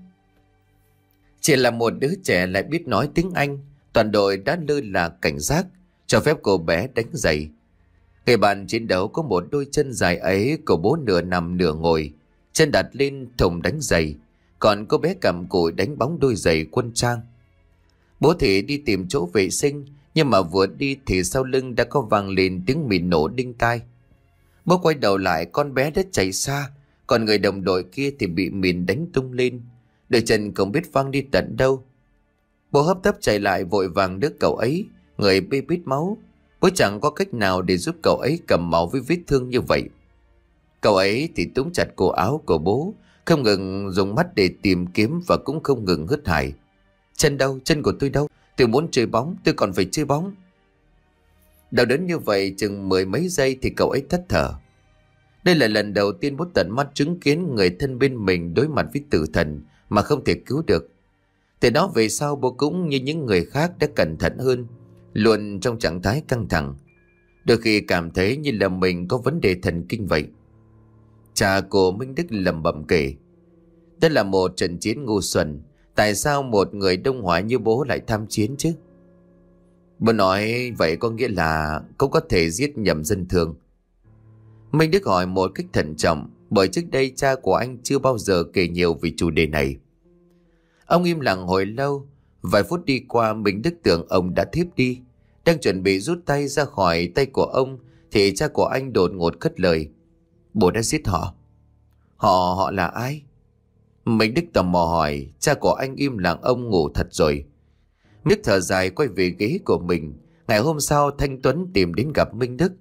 Chỉ là một đứa trẻ lại biết nói tiếng Anh, toàn đội đã lơ là cảnh giác, cho phép cô bé đánh giày. Người bạn chiến đấu có một đôi chân dài ấy của bố nửa nằm nửa ngồi, chân đặt lên thùng đánh giày, còn cô bé cầm cùi đánh bóng đôi giày quân trang. Bố thì đi tìm chỗ vệ sinh, nhưng mà vừa đi thì sau lưng đã có vang lên tiếng mìn nổ đinh tai. Bố quay đầu lại, con bé đã chạy xa, còn người đồng đội kia thì bị mìn đánh tung lên, đôi chân không biết văng đi tận đâu. Bố hấp tấp chạy lại vội vàng đỡ cậu ấy, người bê bít máu. Bố chẳng có cách nào để giúp cậu ấy cầm máu với vết thương như vậy. Cậu ấy thì túm chặt cổ áo của bố, không ngừng dùng mắt để tìm kiếm và cũng không ngừng hớt hải. Chân đâu? Chân của tôi đâu? Tôi muốn chơi bóng, tôi còn phải chơi bóng. Đau đớn như vậy chừng mười mấy giây thì cậu ấy thất thở. Đây là lần đầu tiên bố tận mắt chứng kiến người thân bên mình đối mặt với tử thần mà không thể cứu được. Từ đó về sau bố cũng như những người khác đã cẩn thận hơn, luôn trong trạng thái căng thẳng, đôi khi cảm thấy như là mình có vấn đề thần kinh vậy. Cha của Minh Đức lẩm bẩm kể: "Đây là một trận chiến ngu xuẩn, tại sao một người Đông Hòa như bố lại tham chiến chứ?" Bố nói vậy có nghĩa là cũng có thể giết nhầm dân thường. Minh Đức hỏi một cách thận trọng, bởi trước đây cha của anh chưa bao giờ kể nhiều về chủ đề này. Ông im lặng hồi lâu, vài phút đi qua Minh Đức tưởng ông đã thiếp đi. Đang chuẩn bị rút tay ra khỏi tay của ông thì cha của anh đột ngột cất lời: "Bố đã giết họ." Họ họ là ai? Minh Đức tò mò hỏi. Cha của anh im lặng: "Ông ngủ thật rồi." Đức thở dài quay về ghế của mình. Ngày hôm sau Thanh Tuấn tìm đến gặp Minh Đức.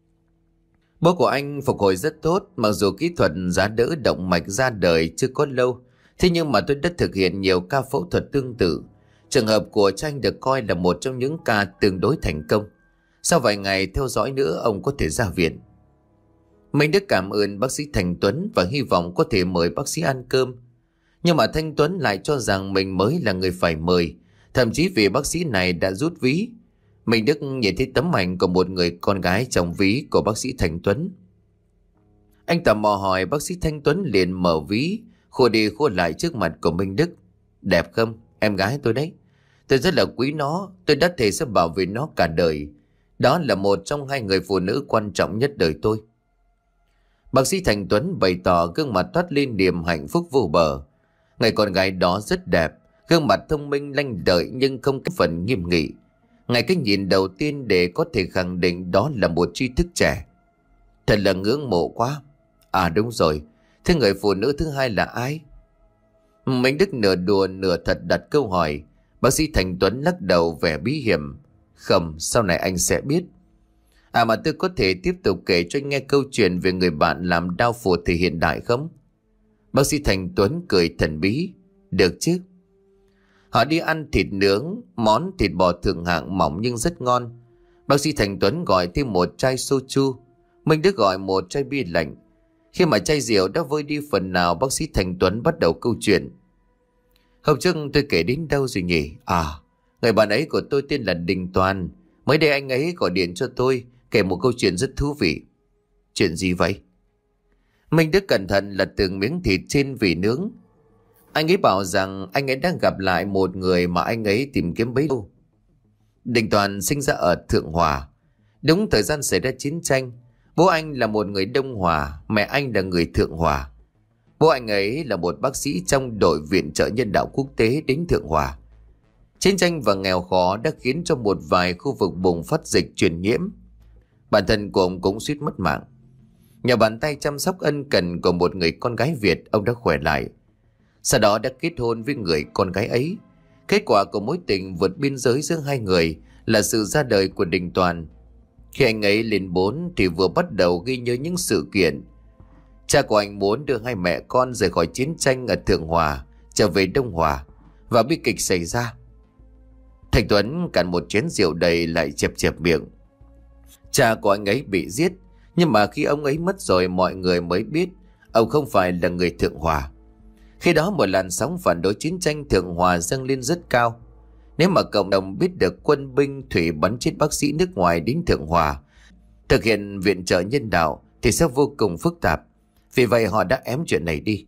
Bố của anh phục hồi rất tốt, mặc dù kỹ thuật giá đỡ động mạch ra đời chưa có lâu, thế nhưng mà tôi đã thực hiện nhiều ca phẫu thuật tương tự. Trường hợp của cha anh được coi là một trong những ca tương đối thành công. Sau vài ngày theo dõi nữa ông có thể ra viện. Minh Đức cảm ơn bác sĩ Thanh Tuấn và hy vọng có thể mời bác sĩ ăn cơm. Nhưng mà Thanh Tuấn lại cho rằng mình mới là người phải mời, thậm chí vì bác sĩ này đã rút ví. Minh Đức nhìn thấy tấm ảnh của một người con gái trong ví của bác sĩ Thanh Tuấn. Anh tò mò hỏi, bác sĩ Thanh Tuấn liền mở ví, khô đi khô lại trước mặt của Minh Đức. "Đẹp không? Em gái tôi đấy. Tôi rất là quý nó, tôi đã thề sẽ bảo vệ nó cả đời. Đó là một trong hai người phụ nữ quan trọng nhất đời tôi." Bác sĩ Thanh Tuấn bày tỏ gương mặt toát lên niềm hạnh phúc vô bờ. Người con gái đó rất đẹp, gương mặt thông minh lanh lợi nhưng không có phần nghiêm nghị. Ngay cái nhìn đầu tiên để có thể khẳng định đó là một tri thức trẻ. Thật là ngưỡng mộ quá. À đúng rồi, thế người phụ nữ thứ hai là ai? Minh Đức nửa đùa nửa thật đặt câu hỏi. Bác sĩ Thanh Tuấn lắc đầu vẻ bí hiểm. "Không, sau này anh sẽ biết. À mà tôi có thể tiếp tục kể cho anh nghe câu chuyện về người bạn làm đao phủ thời hiện đại không?" Bác sĩ Thanh Tuấn cười thần bí. "Được chứ." Họ đi ăn thịt nướng, món thịt bò thượng hạng mỏng nhưng rất ngon. Bác sĩ Thanh Tuấn gọi thêm một chai soju, Minh Đức gọi một chai bia lạnh. Khi mà chai rượu đã vơi đi phần nào, bác sĩ Thanh Tuấn bắt đầu câu chuyện. "Hôm trước tôi kể đến đâu rồi nhỉ? À, người bạn ấy của tôi tên là Đình Toàn. Mới đây anh ấy gọi điện cho tôi, kể một câu chuyện rất thú vị." "Chuyện gì vậy?" Minh Đức cẩn thận lật từng miếng thịt trên vỉ nướng. Anh ấy bảo rằng anh ấy đang gặp lại một người mà anh ấy tìm kiếm bấy lâu. Đình Toàn sinh ra ở Thượng Hòa. Đúng thời gian xảy ra chiến tranh. Bố anh là một người Đông Hòa, mẹ anh là người Thượng Hòa. Bố anh ấy là một bác sĩ trong đội viện trợ nhân đạo quốc tế đến Thượng Hòa. Chiến tranh và nghèo khó đã khiến cho một vài khu vực bùng phát dịch truyền nhiễm. Bản thân của ông cũng suýt mất mạng. Nhờ bàn tay chăm sóc ân cần của một người con gái Việt, ông đã khỏe lại. Sau đó đã kết hôn với người con gái ấy. Kết quả của mối tình vượt biên giới giữa hai người là sự ra đời của Đình Toàn. Khi anh ấy lên bốn thì vừa bắt đầu ghi nhớ những sự kiện. Cha của anh muốn đưa hai mẹ con rời khỏi chiến tranh ở Thượng Hòa, trở về Đông Hòa, và bi kịch xảy ra. Thành Tuấn cạn một chén rượu đầy lại chẹp chẹp miệng. Cha của anh ấy bị giết, Nhưng mà khi ông ấy mất rồi, mọi người mới biết ông không phải là người Thượng Hòa. Khi đó một làn sóng phản đối chiến tranh Thượng Hòa dâng lên rất cao. Nếu mà cộng đồng biết được quân binh thủy bắn chết bác sĩ nước ngoài đến Thượng Hòa thực hiện viện trợ nhân đạo thì sẽ vô cùng phức tạp. Vì vậy họ đã ém chuyện này đi.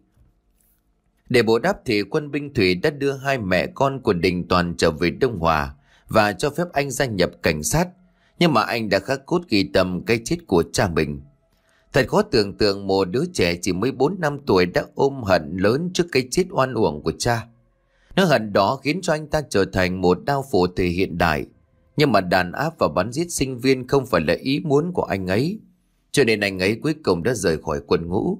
Để bù đắp thì quân binh thủy đã đưa hai mẹ con của Đình Toàn trở về Đông Hòa và cho phép anh gia nhập cảnh sát. Nhưng mà anh đã khắc cốt ghi tâm cái chết của cha mình. Thật khó tưởng tượng một đứa trẻ chỉ mới bốn năm tuổi đã ôm hận lớn trước cái chết oan uổng của cha. Nỗi hận đó khiến cho anh ta trở thành một đao phủ thời hiện đại. Nhưng mà đàn áp và bắn giết sinh viên không phải là ý muốn của anh ấy. Cho nên anh ấy cuối cùng đã rời khỏi quân ngũ.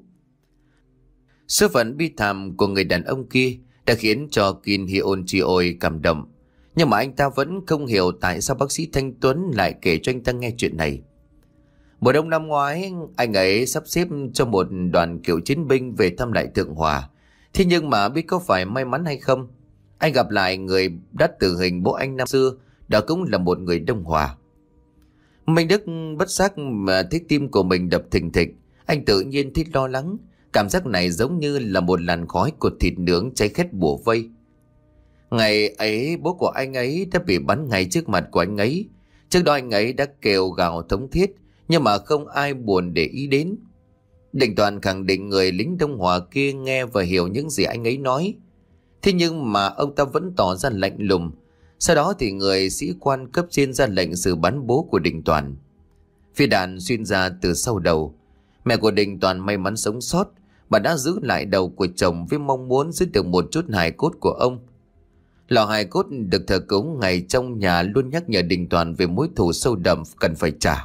Số phận bi thảm của người đàn ông kia đã khiến cho Kim Hyun Cheol cảm động. Nhưng mà anh ta vẫn không hiểu tại sao bác sĩ Thanh Tuấn lại kể cho anh ta nghe chuyện này. Mùa đông năm ngoái, anh ấy sắp xếp cho một đoàn cựu chiến binh về thăm lại Thượng Hòa. Thế nhưng mà biết có phải may mắn hay không, anh gặp lại người đã tử hình bố anh năm xưa, đó cũng là một người Đông Hòa. Minh Đức bất giác mà thấy tim của mình đập thình thịch. Anh tự nhiên thấy lo lắng. Cảm giác này giống như là một làn khói của thịt nướng cháy khét bủa vây. Ngày ấy bố của anh ấy đã bị bắn ngay trước mặt của anh ấy. Trước đó anh ấy đã kêu gào thống thiết, nhưng mà không ai buồn để ý đến. Đình Toàn khẳng định người lính Đông Hòa kia nghe và hiểu những gì anh ấy nói. Thế nhưng mà ông ta vẫn tỏ ra lạnh lùng. Sau đó thì người sĩ quan cấp trên ra lệnh xử bắn bố của Đình Toàn. Phi đạn xuyên ra từ sau đầu. Mẹ của Đình Toàn may mắn sống sót. Bà đã giữ lại đầu của chồng với mong muốn giữ được một chút hài cốt của ông. Lò hài cốt được thờ cúng ngay trong nhà luôn nhắc nhở Đình Toàn về mối thù sâu đậm cần phải trả.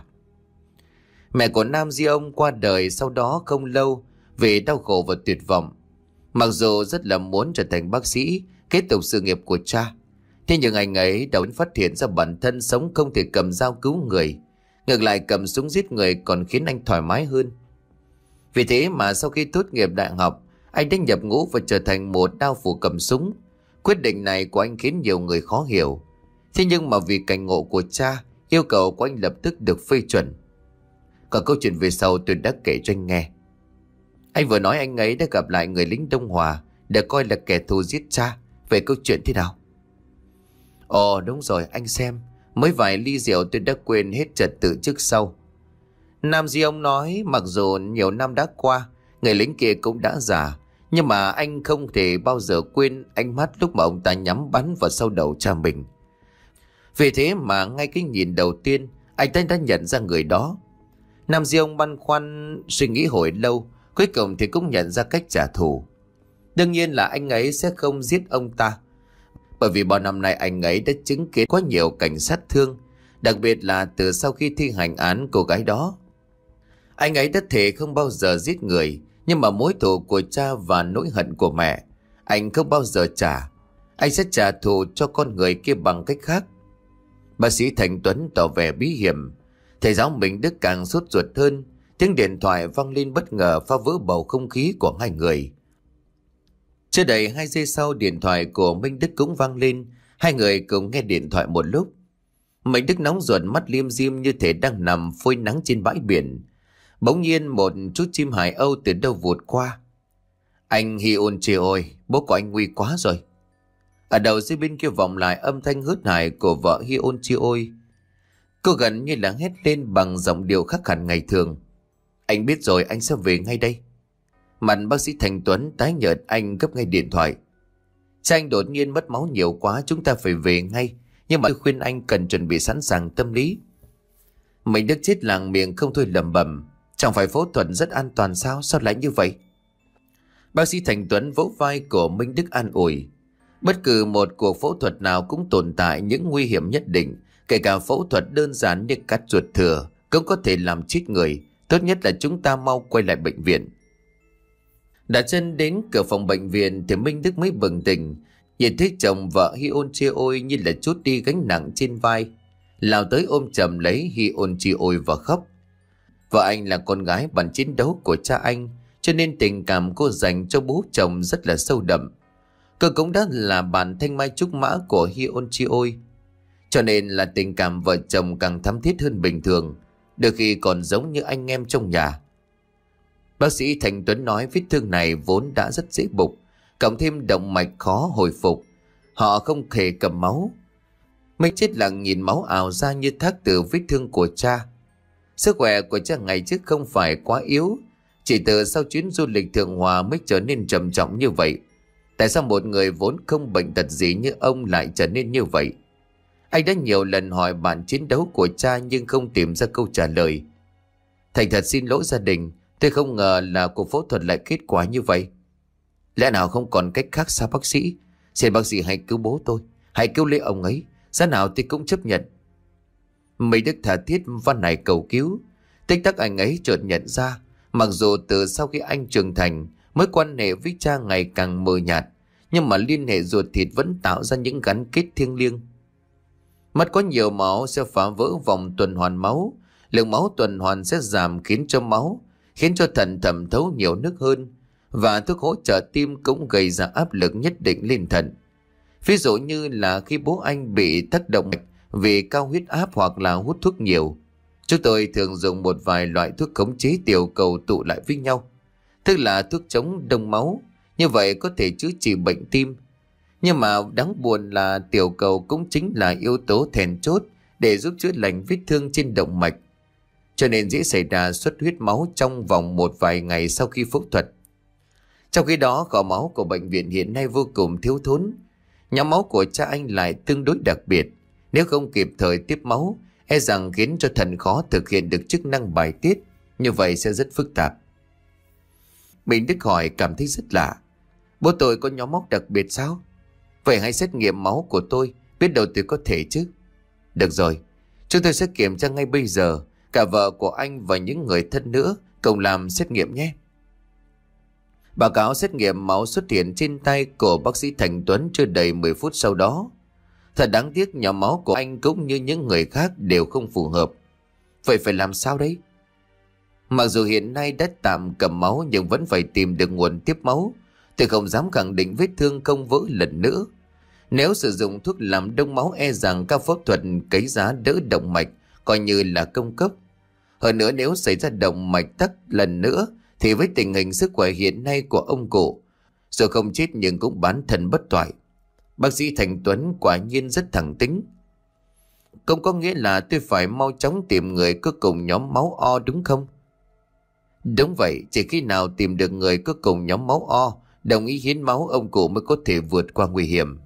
Mẹ của Nam Di ông qua đời sau đó không lâu vì đau khổ và tuyệt vọng. Mặc dù rất là muốn trở thành bác sĩ, kế tục sự nghiệp của cha, thế nhưng anh ấy đã phát hiện ra bản thân sống không thể cầm dao cứu người. Ngược lại cầm súng giết người còn khiến anh thoải mái hơn. Vì thế mà sau khi tốt nghiệp đại học, anh đã nhập ngũ và trở thành một đao phủ cầm súng. Quyết định này của anh khiến nhiều người khó hiểu. Thế nhưng mà vì cảnh ngộ của cha, yêu cầu của anh lập tức được phê chuẩn. Còn câu chuyện về sau tôi đã kể cho anh nghe. Anh vừa nói anh ấy đã gặp lại người lính Đông Hòa để coi là kẻ thù giết cha. Về câu chuyện thế nào? Ồ đúng rồi, anh xem. Mới vài ly rượu tôi đã quên hết trật tự trước sau. Nam Di ông nói mặc dù nhiều năm đã qua, người lính kia cũng đã già, nhưng mà anh không thể bao giờ quên ánh mắt lúc mà ông ta nhắm bắn vào sau đầu cha mình. Vì thế mà ngay cái nhìn đầu tiên, anh ta đã nhận ra người đó. Nam Di ông băn khoăn suy nghĩ hồi lâu, cuối cùng thì cũng nhận ra cách trả thù. Đương nhiên là anh ấy sẽ không giết ông ta, bởi vì bao năm nay anh ấy đã chứng kiến quá nhiều cảnh sát thương, đặc biệt là từ sau khi thi hành án cô gái đó. Anh ấy đã thề không bao giờ giết người, nhưng mà mối thù của cha và nỗi hận của mẹ, anh không bao giờ trả. Anh sẽ trả thù cho con người kia bằng cách khác. Bác sĩ Thành Tuấn tỏ vẻ bí hiểm. Thầy giáo Minh Đức càng sốt ruột hơn. Tiếng điện thoại vang lên bất ngờ phá vỡ bầu không khí của hai người. Chưa đầy hai giây sau, điện thoại của Minh Đức cũng vang lên. Hai người cùng nghe điện thoại một lúc. Minh Đức nóng ruột, mắt liêm diêm như thể đang nằm phơi nắng trên bãi biển. Bỗng nhiên một chút chim hải âu từ đâu vụt qua. Anh Hyun Cheol, bố của anh nguy quá rồi. Ở đầu dây bên kia vọng lại âm thanh hớt hải của vợ Hyun Cheol. Cô gần như là hét lên bằng giọng điệu khác hẳn ngày thường. Anh biết rồi, anh sẽ về ngay đây. Mặt bác sĩ Thành Tuấn tái nhợt, anh gấp ngay điện thoại. Cha anh đột nhiên mất máu nhiều quá, chúng ta phải về ngay. Nhưng mà tôi khuyên anh cần chuẩn bị sẵn sàng tâm lý. Mình Đức chết làng miệng không thôi lẩm bẩm. Chẳng phải phẫu thuật rất an toàn sao? Sao lại như vậy? Bác sĩ Thành Tuấn vỗ vai của Minh Đức an ủi. Bất cứ một cuộc phẫu thuật nào cũng tồn tại những nguy hiểm nhất định. Kể cả phẫu thuật đơn giản như cắt ruột thừa cũng có thể làm chết người. Tốt nhất là chúng ta mau quay lại bệnh viện. Đặt chân đến cửa phòng bệnh viện thì Minh Đức mới bừng tỉnh. Nhìn thấy chồng vợ Hyun Cheol như là trút đi gánh nặng trên vai, lao tới ôm chầm lấy Hyun Cheol và khóc. Vợ anh là con gái bằng chiến đấu của cha anh, cho nên tình cảm cô dành cho bố chồng rất là sâu đậm. Cô cũng đã là bạn thanh mai trúc mã của Hyun Cheol, cho nên là tình cảm vợ chồng càng thắm thiết hơn bình thường. đôi khi còn giống như anh em trong nhà. Bác sĩ Thành Tuấn nói vết thương này vốn đã rất dễ bục, cộng thêm động mạch khó hồi phục, họ không thể cầm máu. Minh chết lặng nhìn máu ào ra như thác từ vết thương của cha. Sức khỏe của cha ngày trước không phải quá yếu, chỉ từ sau chuyến du lịch Thượng Hòa mới trở nên trầm trọng như vậy. Tại sao một người vốn không bệnh tật gì như ông lại trở nên như vậy? Anh đã nhiều lần hỏi bạn chiến đấu của cha nhưng không tìm ra câu trả lời. Thành thật xin lỗi gia đình, tôi không ngờ là cuộc phẫu thuật lại kết quả như vậy. Lẽ nào không còn cách khác sao bác sĩ? Xin bác sĩ hãy cứu bố tôi, hãy cứu lấy ông ấy, giá nào tôi cũng chấp nhận. Minh Đức tha thiết van nài cầu cứu. Tích tắc anh ấy chợt nhận ra, mặc dù từ sau khi anh trưởng thành, mối quan hệ với cha ngày càng mờ nhạt, nhưng mà liên hệ ruột thịt vẫn tạo ra những gắn kết thiêng liêng. Mất quá nhiều máu sẽ phá vỡ vòng tuần hoàn máu, lượng máu tuần hoàn sẽ giảm khiến cho máu, khiến cho thận thẩm thấu nhiều nước hơn, và thuốc hỗ trợ tim cũng gây ra áp lực nhất định lên thận. Ví dụ như là khi bố anh bị tác động vì cao huyết áp hoặc là hút thuốc nhiều, chúng tôi thường dùng một vài loại thuốc khống chế tiểu cầu tụ lại với nhau, tức là thuốc chống đông máu, như vậy có thể chữa trị bệnh tim. Nhưng mà đáng buồn là tiểu cầu cũng chính là yếu tố then chốt để giúp chữa lành vết thương trên động mạch, cho nên dễ xảy ra xuất huyết máu trong vòng một vài ngày sau khi phẫu thuật. Trong khi đó, kho máu của bệnh viện hiện nay vô cùng thiếu thốn. Nhóm máu của cha anh lại tương đối đặc biệt, nếu không kịp thời tiếp máu, e rằng khiến cho thận khó thực hiện được chức năng bài tiết, như vậy sẽ rất phức tạp. Minh Đức hỏi cảm thấy rất lạ. Bố tôi có nhóm máu đặc biệt sao? Vậy hãy xét nghiệm máu của tôi, biết đâu tôi có thể chứ. Được rồi, chúng tôi sẽ kiểm tra ngay bây giờ. Cả vợ của anh và những người thân nữa cùng làm xét nghiệm nhé. Báo cáo xét nghiệm máu xuất hiện trên tay của bác sĩ Thành Tuấn chưa đầy mười phút sau đó. Thật đáng tiếc, nhóm máu của anh cũng như những người khác đều không phù hợp. Vậy phải làm sao đấy? Mặc dù hiện nay đã tạm cầm máu nhưng vẫn phải tìm được nguồn tiếp máu. Tôi không dám khẳng định vết thương không vỡ lần nữa. Nếu sử dụng thuốc làm đông máu e rằng các phẫu thuật cấy giá đỡ động mạch coi như là công cấp. Hơn nữa, nếu xảy ra động mạch tắc lần nữa thì với tình hình sức khỏe hiện nay của ông cụ, dù không chết nhưng cũng bán thân bất toại. Bác sĩ Thành Tuấn quả nhiên rất thẳng tính. Không có nghĩa là tôi phải mau chóng tìm người có cùng nhóm máu O đúng không? Đúng vậy, chỉ khi nào tìm được người có cùng nhóm máu O đồng ý hiến máu, ông cụ mới có thể vượt qua nguy hiểm.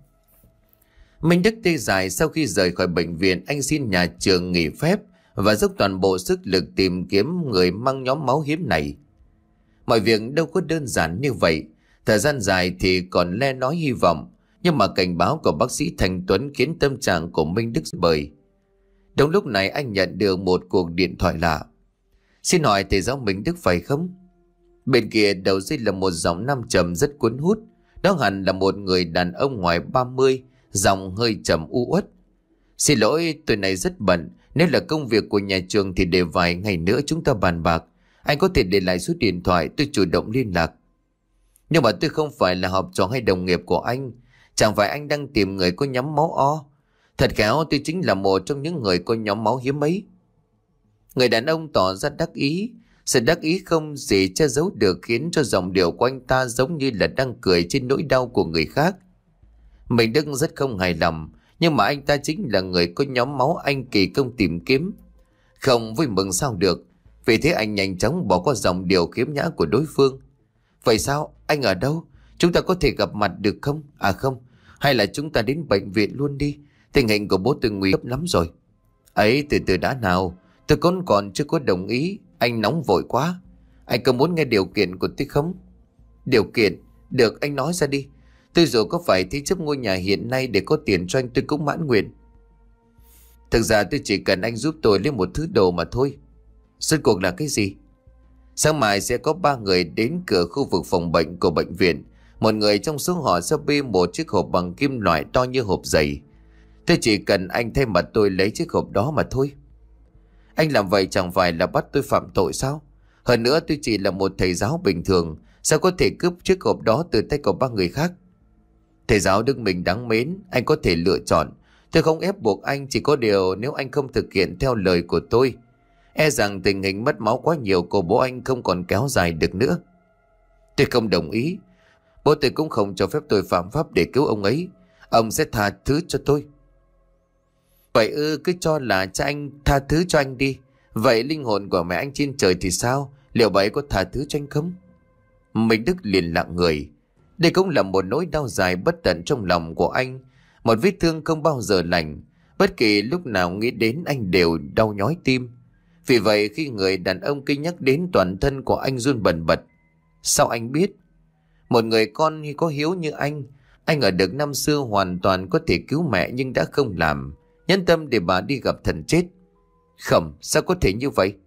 Minh Đức tê dại. Sau khi rời khỏi bệnh viện, anh xin nhà trường nghỉ phép và dốc toàn bộ sức lực tìm kiếm người mang nhóm máu hiếm này. Mọi việc đâu có đơn giản như vậy. Thời gian dài thì còn le nói hy vọng, nhưng mà cảnh báo của bác sĩ Thành Tuấn khiến tâm trạng của Minh Đức bời. Đúng lúc này anh nhận được một cuộc điện thoại lạ. Xin hỏi thầy giáo Minh Đức phải không? Bên kia đầu dây là một giọng nam trầm rất cuốn hút. Đó hẳn là một người đàn ông ngoài ba mươi, giọng hơi trầm u uất. Xin lỗi, tôi này rất bận. Nếu là công việc của nhà trường thì để vài ngày nữa chúng ta bàn bạc. Anh có thể để lại số điện thoại, tôi chủ động liên lạc. Nhưng mà tôi không phải là học trò hay đồng nghiệp của anh. Chẳng phải anh đang tìm người có nhóm máu O? Thật khéo tôi chính là một trong những người có nhóm máu hiếm ấy. Người đàn ông tỏ ra đắc ý. Sự đắc ý không gì che giấu được khiến cho giọng điệu của anh ta giống như là đang cười trên nỗi đau của người khác. Mình Đức rất không hài lòng, nhưng mà anh ta chính là người có nhóm máu anh kỳ công tìm kiếm. Không vui mừng sao được. Vì thế anh nhanh chóng bỏ qua giọng điệu khiếm nhã của đối phương. Vậy sao? Anh ở đâu? Chúng ta có thể gặp mặt được không? À không, hay là chúng ta đến bệnh viện luôn đi. Tình hình của bố tôi nguy cấp lắm rồi. Ấy, từ từ đã nào. Tôi còn còn chưa có đồng ý. Anh nóng vội quá. Anh có muốn nghe điều kiện của tôi không? Điều kiện? Được, anh nói ra đi. Tôi dù có phải thế chấp ngôi nhà hiện nay để có tiền cho anh tôi cũng mãn nguyện. Thực ra tôi chỉ cần anh giúp tôi lấy một thứ đồ mà thôi. Rốt cuộc là cái gì? Sáng mai sẽ có ba người đến cửa khu vực phòng bệnh của bệnh viện. Một người trong số họ sẽ bê một chiếc hộp bằng kim loại to như hộp giày. Tôi chỉ cần anh thay mặt tôi lấy chiếc hộp đó mà thôi. Anh làm vậy chẳng phải là bắt tôi phạm tội sao? Hơn nữa tôi chỉ là một thầy giáo bình thường, sao có thể cướp chiếc hộp đó từ tay của ba người khác? Thầy giáo Đức mình đáng mến, anh có thể lựa chọn. Tôi không ép buộc anh, chỉ có điều nếu anh không thực hiện theo lời của tôi, E rằng tình hình mất máu quá nhiều của bố anh không còn kéo dài được nữa. Tôi không đồng ý. Bố tôi cũng không cho phép tôi phạm pháp để cứu ông ấy. Ông sẽ tha thứ cho tôi. Vậy ư, cứ cho là cha anh tha thứ cho anh đi. Vậy linh hồn của mẹ anh trên trời thì sao? Liệu bà ấy có tha thứ cho anh không? Minh Đức liền lặng người. Đây cũng là một nỗi đau dài bất tận trong lòng của anh. Một vết thương không bao giờ lành. Bất kỳ lúc nào nghĩ đến anh đều đau nhói tim. Vì vậy khi người đàn ông kia nhắc đến, toàn thân của anh run bần bật. Sao anh biết? Một người con có hiếu như anh, anh ở được năm xưa hoàn toàn có thể cứu mẹ nhưng đã không làm, nhân tâm để bà đi gặp thần chết. Không, sao có thể như vậy?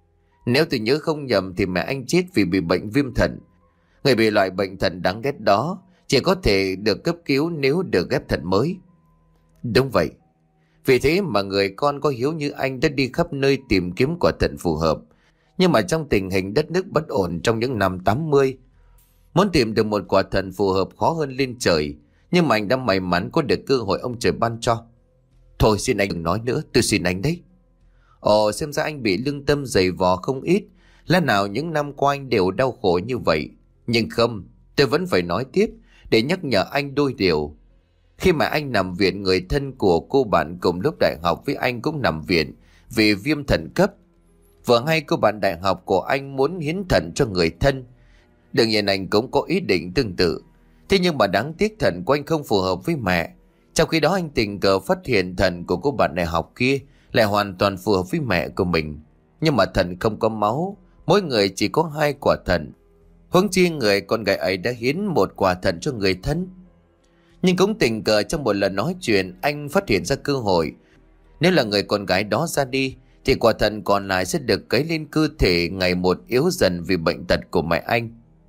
Nếu tôi nhớ không nhầm thì mẹ anh chết vì bị bệnh viêm thận. Người bị loại bệnh thận đáng ghét đó chỉ có thể được cấp cứu nếu được ghép thận mới. Đúng vậy. Vì thế mà người con có hiếu như anh đã đi khắp nơi tìm kiếm quả thận phù hợp. Nhưng mà trong tình hình đất nước bất ổn trong những năm tám mươi, muốn tìm được một quả thận phù hợp khó hơn lên trời. Nhưng mà anh đã may mắn có được cơ hội ông trời ban cho. Thôi xin anh đừng nói nữa, tôi xin anh đấy. Ồ, xem ra anh bị lương tâm dày vò không ít. Lẽ nào những năm qua anh đều đau khổ như vậy? Nhưng không, tôi vẫn phải nói tiếp để nhắc nhở anh đôi điều. Khi mà anh nằm viện, người thân của cô bạn cùng lớp đại học với anh cũng nằm viện vì viêm thận cấp. Vừa hay cô bạn đại học của anh muốn hiến thận cho người thân. Đương nhiên anh cũng có ý định tương tự. Thế nhưng mà đáng tiếc thận của anh không phù hợp với mẹ. Trong khi đó anh tình cờ phát hiện thận của cô bạn đại học kia lại hoàn toàn phù hợp với mẹ của mình. Nhưng mà thận không có máu, mỗi người chỉ có hai quả thận. Huống chi người con gái ấy đã hiến một quả thận cho người thân. Nhưng cũng tình cờ trong một lần nói chuyện, anh phát hiện ra cơ hội. Nếu là người con gái đó ra đi thì quả thận còn lại sẽ được cấy lên cơ thể ngày một yếu dần vì bệnh tật của mẹ anh.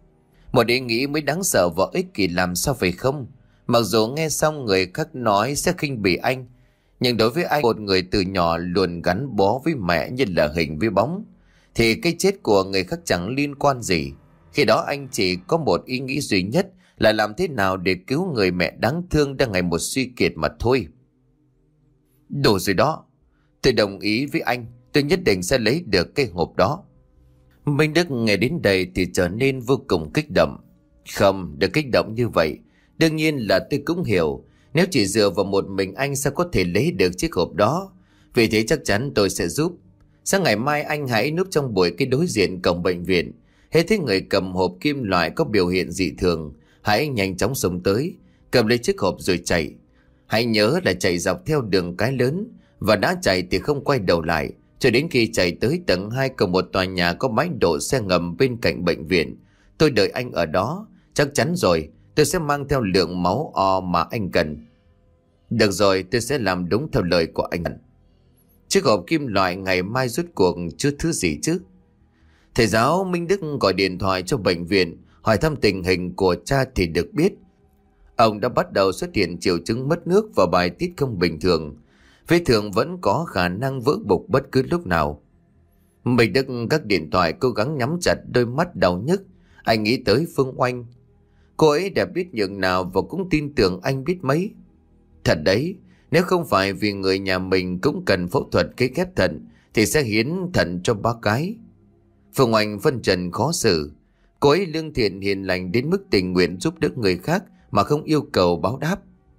Một ý nghĩ mới đáng sợ và ích kỷ làm sao phải không? Mặc dù nghe xong người khác nói sẽ khinh bỉ anh, nhưng đối với anh, một người từ nhỏ luôn gắn bó với mẹ như là hình với bóng, thì cái chết của người khác chẳng liên quan gì. Khi đó anh chỉ có một ý nghĩ duy nhất là làm thế nào để cứu người mẹ đáng thương đang ngày một suy kiệt mà thôi. Đủ rồi đó. Tôi đồng ý với anh, tôi nhất định sẽ lấy được cái hộp đó. Minh Đức nghe đến đây thì trở nên vô cùng kích động. Không, được kích động như vậy. Đương nhiên là tôi cũng hiểu, nếu chỉ dựa vào một mình anh sao có thể lấy được chiếc hộp đó. Vì thế chắc chắn tôi sẽ giúp. Sáng ngày mai anh hãy núp trong bụi cái đối diện cổng bệnh viện. Hễ thấy người cầm hộp kim loại có biểu hiện dị thường, hãy nhanh chóng xông tới, cầm lấy chiếc hộp rồi chạy. Hãy nhớ là chạy dọc theo đường cái lớn, và đã chạy thì không quay đầu lại, cho đến khi chạy tới tầng hai của một tòa nhà có bãi đỗ xe ngầm bên cạnh bệnh viện. Tôi đợi anh ở đó, chắc chắn rồi, tôi sẽ mang theo lượng máu O mà anh cần. Được rồi, tôi sẽ làm đúng theo lời của anh. Chiếc hộp kim loại ngày mai rốt cuộc chứa thứ gì chứ? Thầy giáo Minh Đức gọi điện thoại cho bệnh viện hỏi thăm tình hình của cha thì được biết ông đã bắt đầu xuất hiện triệu chứng mất nước và bài tiết không bình thường. Vết thương vẫn có khả năng vỡ bục bất cứ lúc nào. Minh Đức cắt điện thoại, cố gắng nhắm chặt đôi mắt đau nhức. Anh nghĩ tới Phương Oanh. Cô ấy đẹp biết nhường nào và cũng tin tưởng anh biết mấy. Thật đấy, nếu không phải vì người nhà mình cũng cần phẫu thuật cấy ghép thận thì sẽ hiến thận cho bác gái. Phương Oanh phân trần khó xử. Cô ấy lương thiện hiền lành đến mức tình nguyện giúp đỡ người khác mà không yêu cầu báo đáp.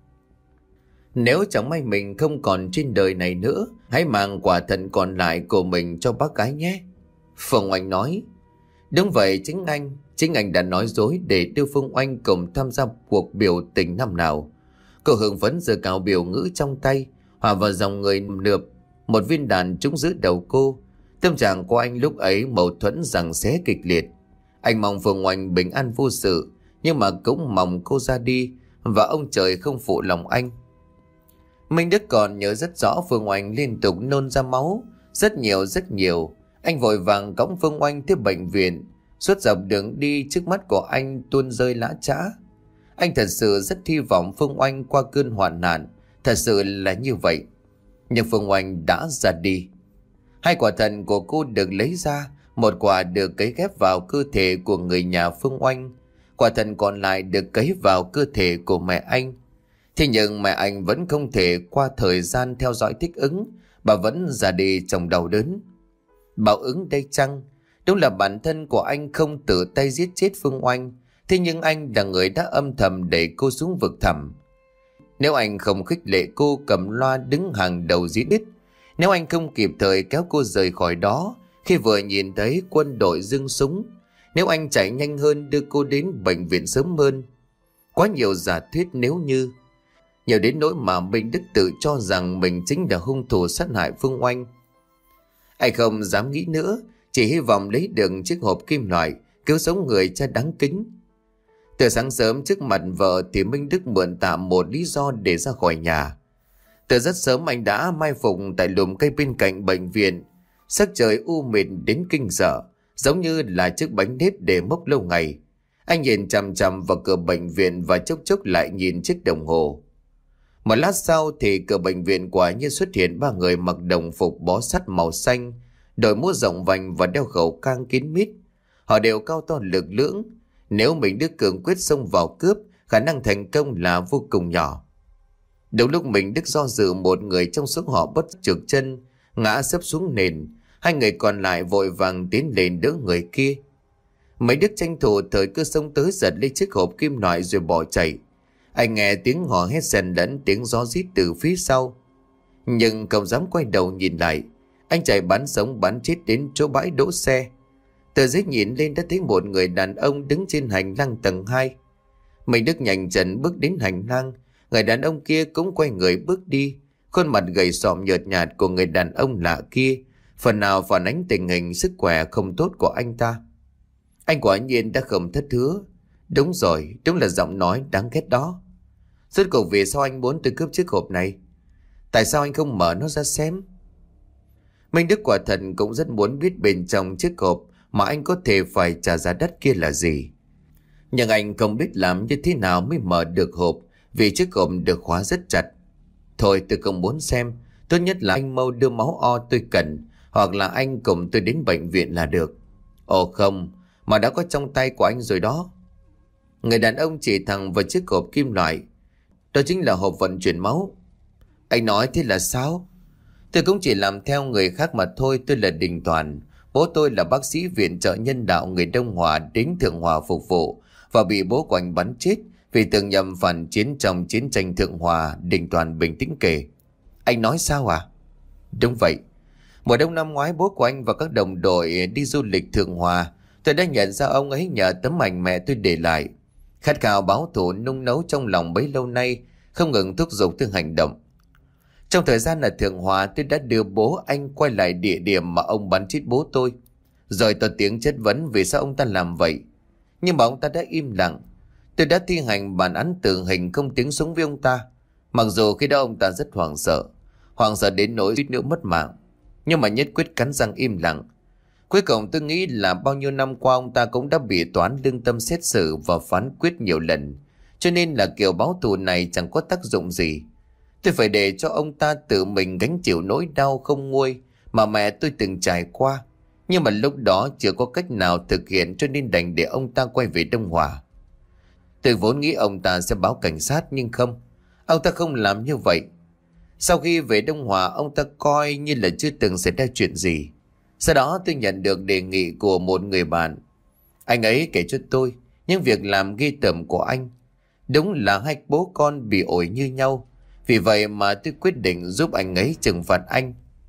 Nếu chẳng may mình không còn trên đời này nữa, hãy mang quả thận còn lại của mình cho bác gái nhé. Phương Oanh nói. Đúng vậy, chính anh Chính anh đã nói dối để đưa Phương Oanh cùng tham gia cuộc biểu tình năm nào. Cô hưng phấn giơ cao biểu ngữ trong tay, hòa vào dòng người nườm. Một viên đạn trúng giữa đầu cô. Tâm trạng của anh lúc ấy mâu thuẫn giằng xé kịch liệt. Anh mong Phương Oanh bình an vô sự, nhưng mà cũng mong cô ra đi và ông trời không phụ lòng anh. Minh Đức còn nhớ rất rõ Phương Oanh liên tục nôn ra máu, rất nhiều rất nhiều. Anh vội vàng cõng Phương Oanh tới bệnh viện. Suốt dọc đường đi, trước mắt của anh tuôn rơi lã chã. Anh thật sự rất hy vọng Phương Oanh qua cơn hoạn nạn. Thật sự là như vậy. Nhưng Phương Oanh đã ra đi. Hai quả thận của cô được lấy ra. Một quả được cấy ghép vào cơ thể của người nhà Phương Oanh. Quả thận còn lại được cấy vào cơ thể của mẹ anh. Thế nhưng mẹ anh vẫn không thể qua thời gian theo dõi thích ứng. Bà vẫn ra đi trong đau đớn. Báo ứng đây chăng? Đúng là bản thân của anh không tự tay giết chết Phương Oanh, thế nhưng anh là người đã âm thầm đẩy cô xuống vực thẳm. Nếu anh không khích lệ cô cầm loa đứng hàng đầu dĩ đít, nếu anh không kịp thời kéo cô rời khỏi đó khi vừa nhìn thấy quân đội giương súng, nếu anh chạy nhanh hơn đưa cô đến bệnh viện sớm hơn. Quá nhiều giả thuyết nếu như, nhiều đến nỗi mà Minh Đức tự cho rằng mình chính là hung thủ sát hại Phương Oanh. Anh không dám nghĩ nữa, chỉ hy vọng lấy được chiếc hộp kim loại cứu sống người cha đáng kính. Từ sáng sớm trước mặt vợ thì Minh Đức mượn tạm một lý do để ra khỏi nhà. Từ rất sớm anh đã mai phục tại lùm cây bên cạnh bệnh viện. Sắc trời u mịt đến kinh sợ, giống như là chiếc bánh nếp để mốc lâu ngày. Anh nhìn chằm chằm vào cửa bệnh viện và chốc chốc lại nhìn chiếc đồng hồ. Một lát sau thì cửa bệnh viện quả nhiên xuất hiện ba người mặc đồng phục bó sắt màu xanh, đội mũ rộng vành và đeo khẩu cang kín mít. Họ đều cao to lực lưỡng. Nếu Minh Đức cường quyết xông vào cướp, khả năng thành công là vô cùng nhỏ. Đúng lúc Minh Đức do dự, một người trong số họ bất trượt chân, ngã sấp xuống nền. Hai người còn lại vội vàng tiến lên đỡ người kia. Minh Đức tranh thủ thời cơ xông tới giật lấy chiếc hộp kim loại rồi bỏ chạy. Anh nghe tiếng hò hét xen lẫn tiếng gió rít từ phía sau, nhưng không dám quay đầu nhìn lại. Anh chạy bắn sống bắn chết đến chỗ bãi đỗ xe. Từ dưới nhìn lên đã thấy một người đàn ông đứng trên hành lang tầng hai. Minh Đức nhanh chân bước đến hành lang. Người đàn ông kia cũng quay người bước đi. Khuôn mặt gầy xòm nhợt nhạt của người đàn ông lạ kia phần nào phản ánh tình hình sức khỏe không tốt của anh ta. Anh quả nhiên đã không thất hứa. Đúng rồi, đúng là giọng nói đáng ghét đó. Rốt cuộc vì sao anh muốn tôi cướp chiếc hộp này? Tại sao anh không mở nó ra xem? Minh Đức quả thật cũng rất muốn biết bên trong chiếc hộp mà anh có thể phải trả giá đắt kia là gì. Nhưng anh không biết làm như thế nào mới mở được hộp, vì chiếc hộp được khóa rất chặt. Thôi tôi không muốn xem, tốt nhất là anh mau đưa máu o tôi cần, hoặc là anh cùng tôi đến bệnh viện là được. Ồ không, mà đã có trong tay của anh rồi đó. Người đàn ông chỉ thẳng vào chiếc hộp kim loại. Đó chính là hộp vận chuyển máu. Anh nói thế là sao? Tôi cũng chỉ làm theo người khác mà thôi. Tôi là Đình Toàn. Bố tôi là bác sĩ viện trợ nhân đạo người Đông Hòa đến Thượng Hòa phục vụ và bị bố của anh bắn chết vì từng nhầm phản chiến trong chiến tranh Thượng Hòa. Đình Toàn bình tĩnh kể. Anh nói sao à? Đúng vậy. Mùa đông năm ngoái bố của anh và các đồng đội đi du lịch Thượng Hòa. Tôi đã nhận ra ông ấy nhờ tấm ảnh mẹ tôi để lại. Khát khao báo thù nung nấu trong lòng bấy lâu nay không ngừng thúc giục tôi hành động. Trong thời gian ở Thượng Hòa, tôi đã đưa bố anh quay lại địa điểm mà ông bắn chết bố tôi, rồi to tiếng chất vấn vì sao ông ta làm vậy. Nhưng mà ông ta đã im lặng. Tôi đã thi hành bản án tử hình không tiếng súng với ông ta. Mặc dù khi đó ông ta rất hoảng sợ, hoảng sợ đến nỗi suýt nữa mất mạng, nhưng mà nhất quyết cắn răng im lặng. Cuối cùng tôi nghĩ là bao nhiêu năm qua ông ta cũng đã bị toán lương tâm xét xử và phán quyết nhiều lần, cho nên là kiểu báo thù này chẳng có tác dụng gì. Tôi phải để cho ông ta tự mình gánh chịu nỗi đau không nguôi mà mẹ tôi từng trải qua. Nhưng mà lúc đó chưa có cách nào thực hiện, cho nên đành để ông ta quay về Đông Hòa. Tôi vốn nghĩ ông ta sẽ báo cảnh sát, nhưng không, ông ta không làm như vậy. Sau khi về Đông Hòa, ông ta coi như là chưa từng xảy ra chuyện gì. Sau đó tôi nhận được đề nghị của một người bạn. Anh ấy kể cho tôi những việc làm ghê tởm của anh. Đúng là hai bố con bị ổi như nhau. Vì vậy mà tôi quyết định giúp anh ấy trừng phạt anh.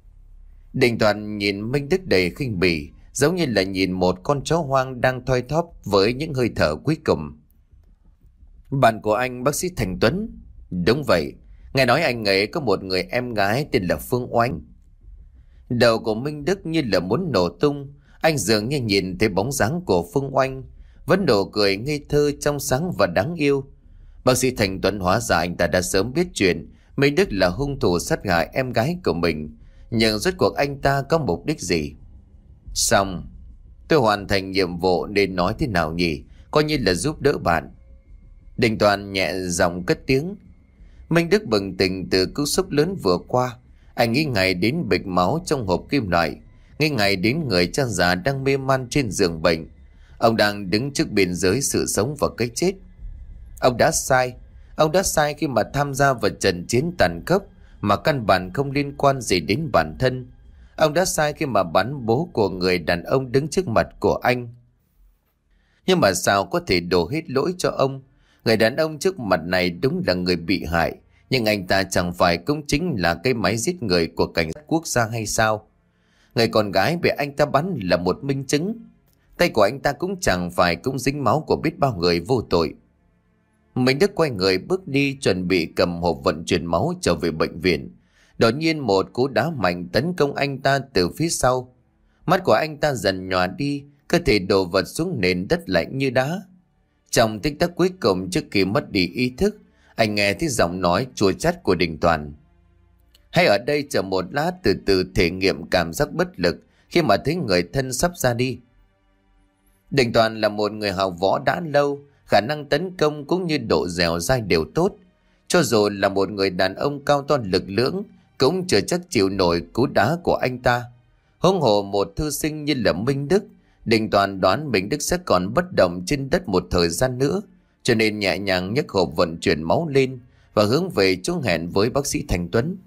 Đình Toàn nhìn Minh Đức đầy khinh bỉ, giống như là nhìn một con chó hoang đang thoi thóp với những hơi thở cuối cùng. Bạn của anh bác sĩ Thành Tuấn? Đúng vậy, nghe nói anh ấy có một người em gái tên là Phương Oanh. Đầu của Minh Đức như là muốn nổ tung. Anh dường như nhìn thấy bóng dáng của Phương Oanh, vẫn nụ cười ngây thơ trong sáng và đáng yêu. Bác sĩ Thành Tuấn hóa ra anh ta đã sớm biết chuyện Minh Đức là hung thủ sát hại em gái của mình. Nhưng rốt cuộc anh ta có mục đích gì? Xong, tôi hoàn thành nhiệm vụ nên nói thế nào nhỉ? Coi như là giúp đỡ bạn. Đình Toàn nhẹ giọng cất tiếng. Minh Đức bừng tỉnh từ cú sốc lớn vừa qua. Anh nghĩ ngay đến bịch máu trong hộp kim loại, nghĩ ngay đến người cha già đang mê man trên giường bệnh. Ông đang đứng trước biên giới sự sống và cái chết. Ông đã sai. Ông đã sai khi mà tham gia vào trận chiến tàn khốc mà căn bản không liên quan gì đến bản thân. Ông đã sai khi mà bắn bố của người đàn ông đứng trước mặt của anh. Nhưng mà sao có thể đổ hết lỗi cho ông? Người đàn ông trước mặt này đúng là người bị hại, nhưng anh ta chẳng phải cũng chính là cái máy giết người của cảnh sát quốc gia hay sao? Người con gái bị anh ta bắn là một minh chứng. Tay của anh ta cũng chẳng phải cũng dính máu của biết bao người vô tội. Minh Đức quay người bước đi, chuẩn bị cầm hộp vận chuyển máu trở về bệnh viện. Đột nhiên một cú đá mạnh tấn công anh ta từ phía sau. Mắt của anh ta dần nhòa đi, cơ thể đổ vật xuống nền đất lạnh như đá. Trong tích tắc cuối cùng trước khi mất đi ý thức, anh nghe thấy giọng nói chua chát của Đình Toàn. Hãy ở đây chờ một lát, từ từ thể nghiệm cảm giác bất lực khi mà thấy người thân sắp ra đi. Đình Toàn là một người học võ đã lâu, khả năng tấn công cũng như độ dẻo dai đều tốt. Cho dù là một người đàn ông cao to lực lưỡng, cũng chưa chắc chịu nổi cú đá của anh ta. Huống hồ một thư sinh như là Minh Đức, Đình Toàn đoán Minh Đức sẽ còn bất động trên đất một thời gian nữa, cho nên nhẹ nhàng nhấc hộp vận chuyển máu lên và hướng về chỗ hẹn với bác sĩ Thành Tuấn.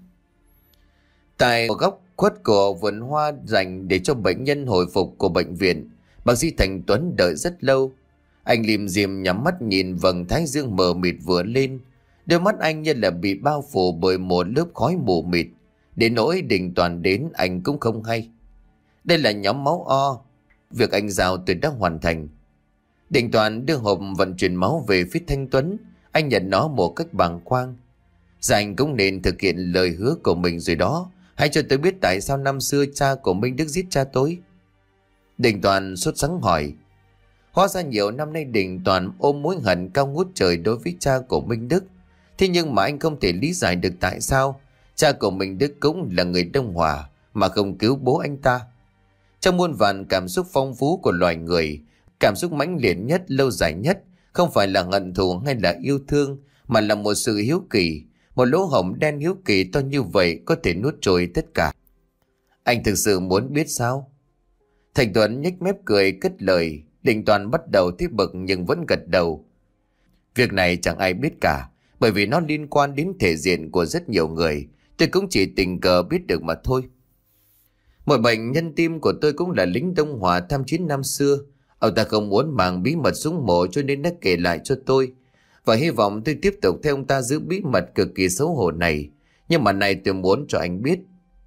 Tại một góc khuất của vườn hoa dành để cho bệnh nhân hồi phục của bệnh viện, bác sĩ Thành Tuấn đợi rất lâu. Anh lim dim nhắm mắt nhìn vầng thái dương mờ mịt vừa lên. Đôi mắt anh như là bị bao phủ bởi một lớp khói mù mịt. Đến nỗi Đình Toàn đến anh cũng không hay. Đây là nhóm máu O. Việc anh giao tôi đã hoàn thành. Đình Toàn đưa hộp vận chuyển máu về phía Thanh Tuấn. Anh nhận nó một cách bàng quang. Dạ anh cũng nên thực hiện lời hứa của mình rồi đó. Hãy cho tôi biết tại sao năm xưa cha của Minh Đức giết cha tôi. Đình Toàn sốt sắng hỏi. Hóa ra nhiều năm nay Đình Toàn ôm mối hận cao ngút trời đối với cha của Minh Đức. Thế nhưng mà anh không thể lý giải được tại sao cha của Minh Đức cũng là người Đông Hòa mà không cứu bố anh ta. Trong muôn vàn cảm xúc phong phú của loài người, cảm xúc mãnh liệt nhất, lâu dài nhất không phải là hận thù hay là yêu thương, mà là một sự hiếu kỳ. Một lỗ hổng đen hiếu kỳ to như vậy có thể nuốt trôi tất cả. Anh thực sự muốn biết sao? Thành Tuấn nhếch mép cười cất lời. Đình Toàn bắt đầu thấy bực nhưng vẫn gật đầu. Việc này chẳng ai biết cả, bởi vì nó liên quan đến thể diện của rất nhiều người. Tôi cũng chỉ tình cờ biết được mà thôi. Một bệnh nhân tim của tôi cũng là lính Đông Hòa tham chiến năm xưa. Ông ta không muốn mang bí mật xuống mộ cho nên đã kể lại cho tôi. Và hy vọng tôi tiếp tục theo ông ta giữ bí mật cực kỳ xấu hổ này. Nhưng mà này tôi muốn cho anh biết.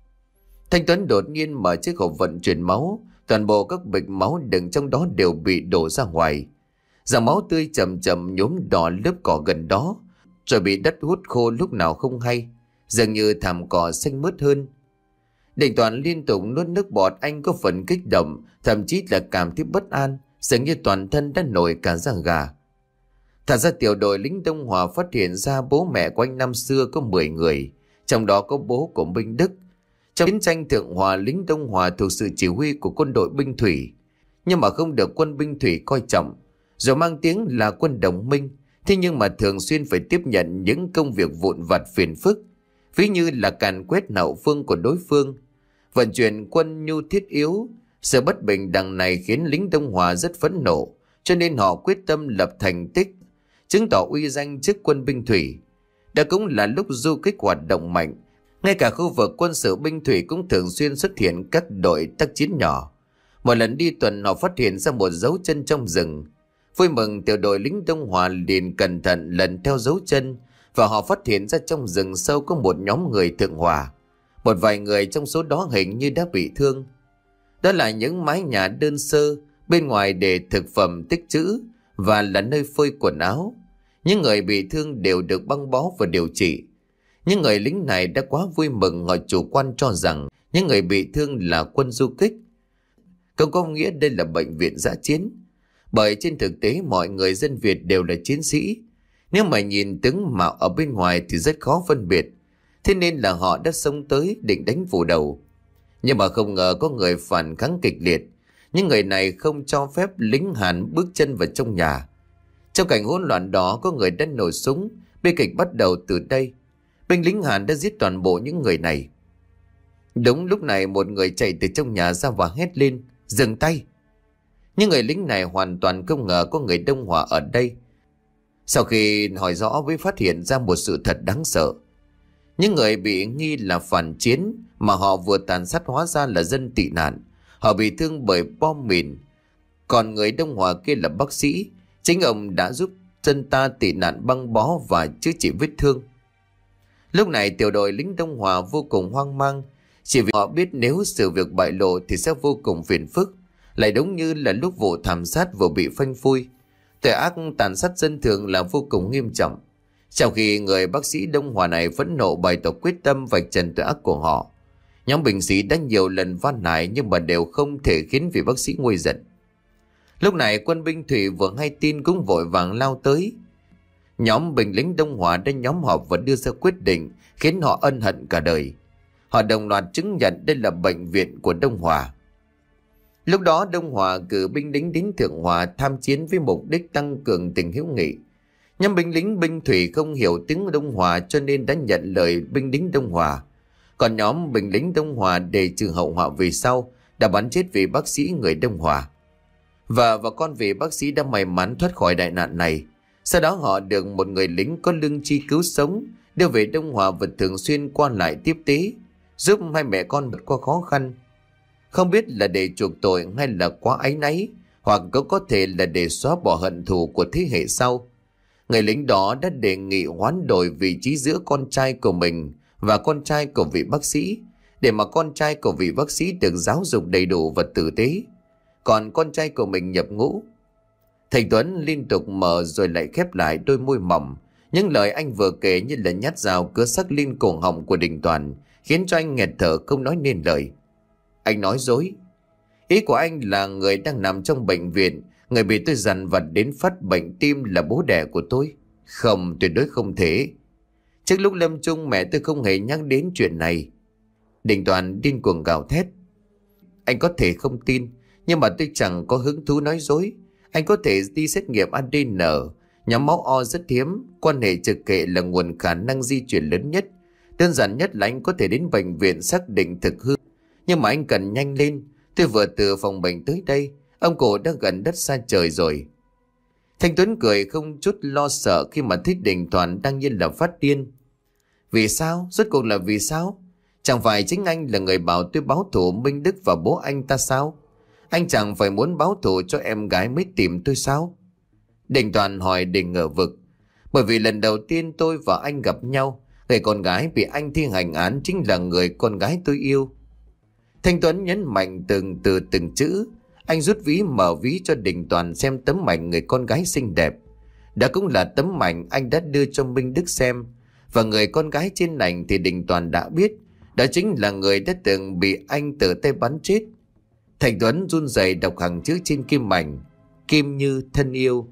Thanh Tuấn đột nhiên mở chiếc hộp vận chuyển máu. Toàn bộ các bịch máu đựng trong đó đều bị đổ ra ngoài. Dòng máu tươi chậm chậm nhuốm đỏ lớp cỏ gần đó, rồi bị đất hút khô lúc nào không hay, dường như thảm cỏ xanh mướt hơn. Đình Toàn liên tục nuốt nước bọt, anh có phần kích động, thậm chí là cảm thấy bất an, dường như toàn thân đã nổi cả da gà. Thật ra tiểu đội lính Đông Hòa phát hiện ra bố mẹ của anh năm xưa có mười người, trong đó có bố của Minh Đức. Trong chiến tranh Thượng Hòa, lính Đông Hòa thuộc sự chỉ huy của quân đội binh thủy, nhưng mà không được quân binh thủy coi trọng, dù mang tiếng là quân đồng minh, thế nhưng mà thường xuyên phải tiếp nhận những công việc vụn vặt phiền phức, ví như là càn quét hậu phương của đối phương, vận chuyển quân nhu thiết yếu. Sự bất bình đẳng này khiến lính Đông Hòa rất phẫn nộ, cho nên họ quyết tâm lập thành tích, chứng tỏ uy danh trước quân binh thủy. Đó cũng là lúc du kích hoạt động mạnh. Ngay cả khu vực quân sự binh thủy cũng thường xuyên xuất hiện các đội tác chiến nhỏ. Một lần đi tuần họ phát hiện ra một dấu chân trong rừng. Vui mừng, tiểu đội lính Đông Hòa liền cẩn thận lần theo dấu chân và họ phát hiện ra trong rừng sâu có một nhóm người Thượng Hòa. Một vài người trong số đó hình như đã bị thương. Đó là những mái nhà đơn sơ, bên ngoài để thực phẩm tích trữ và là nơi phơi quần áo. Những người bị thương đều được băng bó và điều trị. Những người lính này đã quá vui mừng, họ chủ quan cho rằng những người bị thương là quân du kích. Không có nghĩa đây là bệnh viện dã chiến, bởi trên thực tế mọi người dân Việt đều là chiến sĩ. Nếu mà nhìn tướng mạo ở bên ngoài thì rất khó phân biệt. Thế nên là họ đã xông tới định đánh phủ đầu. Nhưng mà không ngờ có người phản kháng kịch liệt. Những người này không cho phép lính Hàn bước chân vào trong nhà. Trong cảnh hỗn loạn đó, có người đã nổ súng. Bi kịch bắt đầu từ đây. Binh lính Hàn đã giết toàn bộ những người này. Đúng lúc này một người chạy từ trong nhà ra và hét lên: dừng tay! Những người lính này hoàn toàn không ngờ có người Đông Hòa ở đây. Sau khi hỏi rõ mới phát hiện ra một sự thật đáng sợ. Những người bị nghi là phản chiến mà họ vừa tàn sát hóa ra là dân tị nạn. Họ bị thương bởi bom mìn. Còn người Đông Hòa kia là bác sĩ. Chính ông đã giúp dân ta tị nạn băng bó và chữa trị vết thương. Lúc này tiểu đội lính Đông Hòa vô cùng hoang mang. Chỉ vì họ biết nếu sự việc bại lộ thì sẽ vô cùng phiền phức. Lại đúng như là lúc vụ thảm sát vừa bị phanh phui. Tội ác tàn sát dân thường là vô cùng nghiêm trọng. Trong khi người bác sĩ Đông Hòa này phẫn nộ bày tỏ quyết tâm vạch trần tội ác của họ, nhóm binh sĩ đã nhiều lần van nài nhưng mà đều không thể khiến vị bác sĩ nguôi giận. Lúc này quân binh thủy vừa hay tin cũng vội vàng lao tới. Nhóm binh lính Đông Hòa đã nhóm họp và đưa ra quyết định khiến họ ân hận cả đời. Họ đồng loạt chứng nhận đây là bệnh viện của Đông Hòa. Lúc đó Đông Hòa cử binh lính đến Thượng Hòa tham chiến với mục đích tăng cường tình hữu nghị. Nhưng binh lính binh thủy không hiểu tiếng Đông Hòa cho nên đã nhận lời binh lính Đông Hòa. Còn nhóm binh lính Đông Hòa để trừ hậu họa về sau đã bắn chết vị bác sĩ người Đông Hòa. Vợ và con vị bác sĩ đã may mắn thoát khỏi đại nạn này. Sau đó họ được một người lính có lương tri cứu sống đưa về Đông Hòa và thường xuyên qua lại tiếp tế, giúp hai mẹ con vượt qua khó khăn. Không biết là để chuộc tội hay là quá áy náy, hoặc cũng có thể là để xóa bỏ hận thù của thế hệ sau. Người lính đó đã đề nghị hoán đổi vị trí giữa con trai của mình và con trai của vị bác sĩ, để mà con trai của vị bác sĩ được giáo dục đầy đủ và tử tế, còn con trai của mình nhập ngũ. Thầy Tuấn liên tục mở rồi lại khép lại đôi môi mỏng. Những lời anh vừa kể như là nhát dao cứa sắc lên cổ họng của Đình Toàn, khiến cho anh nghẹt thở không nói nên lời. Anh nói dối. Ý của anh là người đang nằm trong bệnh viện, người bị tôi dằn vặt đến phát bệnh tim là bố đẻ của tôi. Không, tuyệt đối không thể. Trước lúc lâm chung mẹ tôi không hề nhắc đến chuyện này. Đình Toàn điên cuồng gào thét. Anh có thể không tin, nhưng mà tôi chẳng có hứng thú nói dối. Anh có thể đi xét nghiệm a đê en, nhóm máu O rất hiếm, quan hệ trực hệ là nguồn khả năng di chuyển lớn nhất. Đơn giản nhất là anh có thể đến bệnh viện xác định thực hư. Nhưng mà anh cần nhanh lên, tôi vừa từ phòng bệnh tới đây, ông cụ đã gần đất xa trời rồi. Thanh Tuấn cười không chút lo sợ khi mà thấy Đình Toàn đang như là phát điên. Vì sao? Rốt cuộc là vì sao? Chẳng phải chính anh là người bảo tôi báo thù Minh Đức và bố anh ta sao? Anh chẳng phải muốn báo thù cho em gái mới tìm tôi sao? Đình Toàn hỏi để ngờ vực. Bởi vì lần đầu tiên tôi và anh gặp nhau, người con gái bị anh thi hành án chính là người con gái tôi yêu. Thanh Tuấn nhấn mạnh từng từ từng chữ. Anh rút ví mở ví cho Đình Toàn xem tấm ảnh người con gái xinh đẹp. Đó cũng là tấm ảnh anh đã đưa cho Minh Đức xem. Và người con gái trên ảnh thì Đình Toàn đã biết, đó chính là người đã từng bị anh tự tay bắn chết. Thanh Tuấn run rẩy đọc hàng chữ trên kim ảnh. Kim Như thân yêu.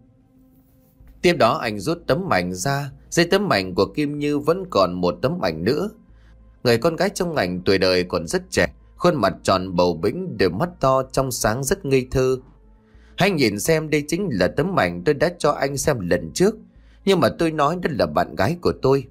Tiếp đó anh rút tấm ảnh ra. Dưới tấm ảnh của Kim Như vẫn còn một tấm ảnh nữa. Người con gái trong ảnh tuổi đời còn rất trẻ, khuôn mặt tròn bầu bĩnh, đôi mắt to trong sáng rất ngây thơ. Hãy nhìn xem, đây chính là tấm ảnh tôi đã cho anh xem lần trước, nhưng mà tôi nói đó là bạn gái của tôi.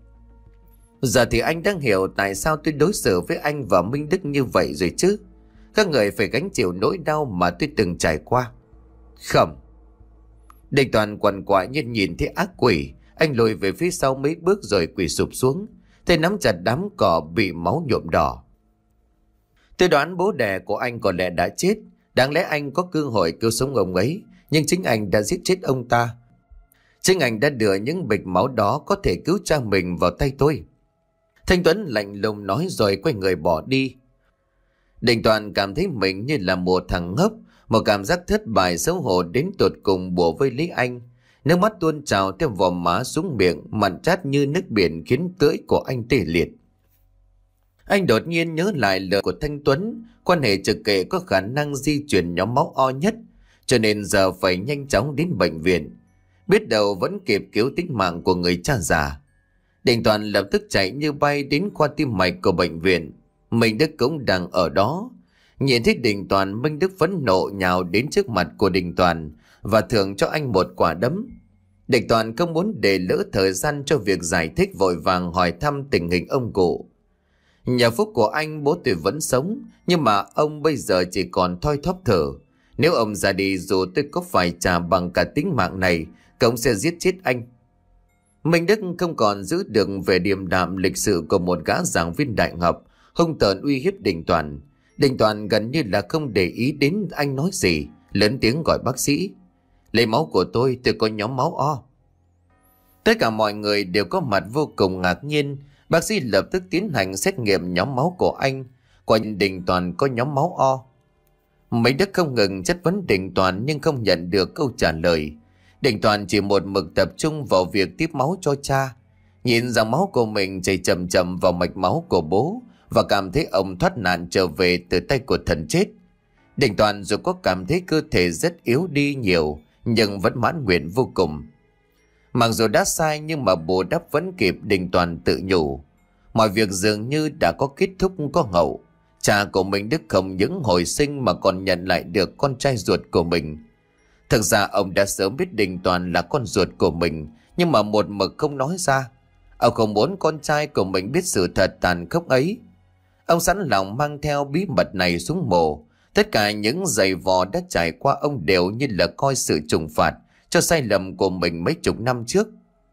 Giờ thì anh đang hiểu tại sao tôi đối xử với anh và Minh Đức như vậy rồi chứ. Các người phải gánh chịu nỗi đau mà tôi từng trải qua. Không. Đình Toàn quằn quại như nhìn thấy ác quỷ. Anh lùi về phía sau mấy bước rồi quỳ sụp xuống, tay nắm chặt đám cỏ bị máu nhuộm đỏ. Tôi đoán bố đẻ của anh có lẽ đã chết. Đáng lẽ anh có cơ hội cứu sống ông ấy, nhưng chính anh đã giết chết ông ta. Chính anh đã đưa những bịch máu đó có thể cứu cha mình vào tay tôi. Thanh Tuấn lạnh lùng nói rồi quay người bỏ đi. Đình Toàn cảm thấy mình như là một thằng ngốc, một cảm giác thất bại xấu hổ đến tột cùng bủa vây lấy anh. Nước mắt tuôn trào theo vò má xuống miệng, mặn chát như nước biển khiến tưỡi của anh tê liệt. Anh đột nhiên nhớ lại lời của Thanh Tuấn, quan hệ trực hệ có khả năng di chuyển nhóm máu O nhất, cho nên giờ phải nhanh chóng đến bệnh viện. Biết đâu vẫn kịp cứu tính mạng của người cha già. Đình Toàn lập tức chạy như bay đến khoa tim mạch của bệnh viện. Minh Đức cũng đang ở đó. Nhìn thấy Đình Toàn, Minh Đức phẫn nộ nhào đến trước mặt của Đình Toàn và thưởng cho anh một quả đấm. Đình Toàn không muốn để lỡ thời gian cho việc giải thích, vội vàng hỏi thăm tình hình ông cụ. Nhờ phúc của anh, bố tôi vẫn sống, nhưng mà ông bây giờ chỉ còn thoi thóp thở. Nếu ông ra đi, dù tôi có phải trả bằng cả tính mạng này, cũng sẽ giết chết anh. Minh Đức không còn giữ được vẻ điềm đạm lịch sự của một gã giảng viên đại học, hung tợn uy hiếp Đình Toàn. Đình Toàn gần như là không để ý đến anh nói gì, lớn tiếng gọi bác sĩ. Lấy máu của tôi, tôi có nhóm máu O. Tất cả mọi người đều có mặt vô cùng ngạc nhiên. Bác sĩ lập tức tiến hành xét nghiệm nhóm máu của anh. Quả nhiên Đình Toàn có nhóm máu O. Minh Đức không ngừng chất vấn Đình Toàn nhưng không nhận được câu trả lời. Đình Toàn chỉ một mực tập trung vào việc tiếp máu cho cha. Nhìn dòng máu của mình chảy chậm chậm vào mạch máu của bố và cảm thấy ông thoát nạn trở về từ tay của thần chết. Đình Toàn dù có cảm thấy cơ thể rất yếu đi nhiều nhưng vẫn mãn nguyện vô cùng. Mặc dù đã sai nhưng mà bù đắp vẫn kịp, Đình Toàn tự nhủ. Mọi việc dường như đã có kết thúc có hậu. Cha của Minh Đức không những hồi sinh mà còn nhận lại được con trai ruột của mình. Thực ra ông đã sớm biết Đình Toàn là con ruột của mình, nhưng mà một mực không nói ra. Ông không muốn con trai của mình biết sự thật tàn khốc ấy. Ông sẵn lòng mang theo bí mật này xuống mồ. Tất cả những giày vò đã trải qua ông đều như là coi sự trừng phạt cho sai lầm của mình mấy chục năm trước.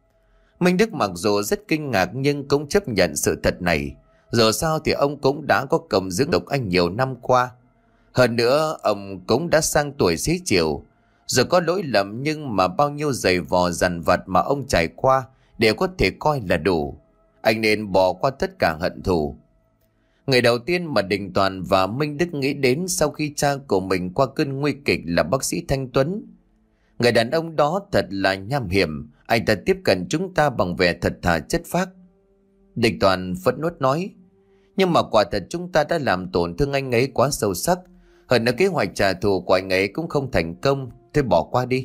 Minh Đức mặc dù rất kinh ngạc nhưng cũng chấp nhận sự thật này. Dù sao thì ông cũng đã có công dưỡng độc anh nhiều năm qua. Hơn nữa ông cũng đã sang tuổi xế chiều. Dù có lỗi lầm nhưng mà bao nhiêu giày vò dằn vặt mà ông trải qua đều có thể coi là đủ. Anh nên bỏ qua tất cả hận thù. Người đầu tiên mà Đình Toàn và Minh Đức nghĩ đến sau khi cha của mình qua cơn nguy kịch là bác sĩ Thanh Tuấn. Người đàn ông đó thật là nham hiểm. Anh ta tiếp cận chúng ta bằng vẻ thật thà chất phác. Đình Toàn phẫn nộ nói. Nhưng mà quả thật chúng ta đã làm tổn thương anh ấy quá sâu sắc. Hơn nữa kế hoạch trả thù của anh ấy cũng không thành công. Thôi bỏ qua đi.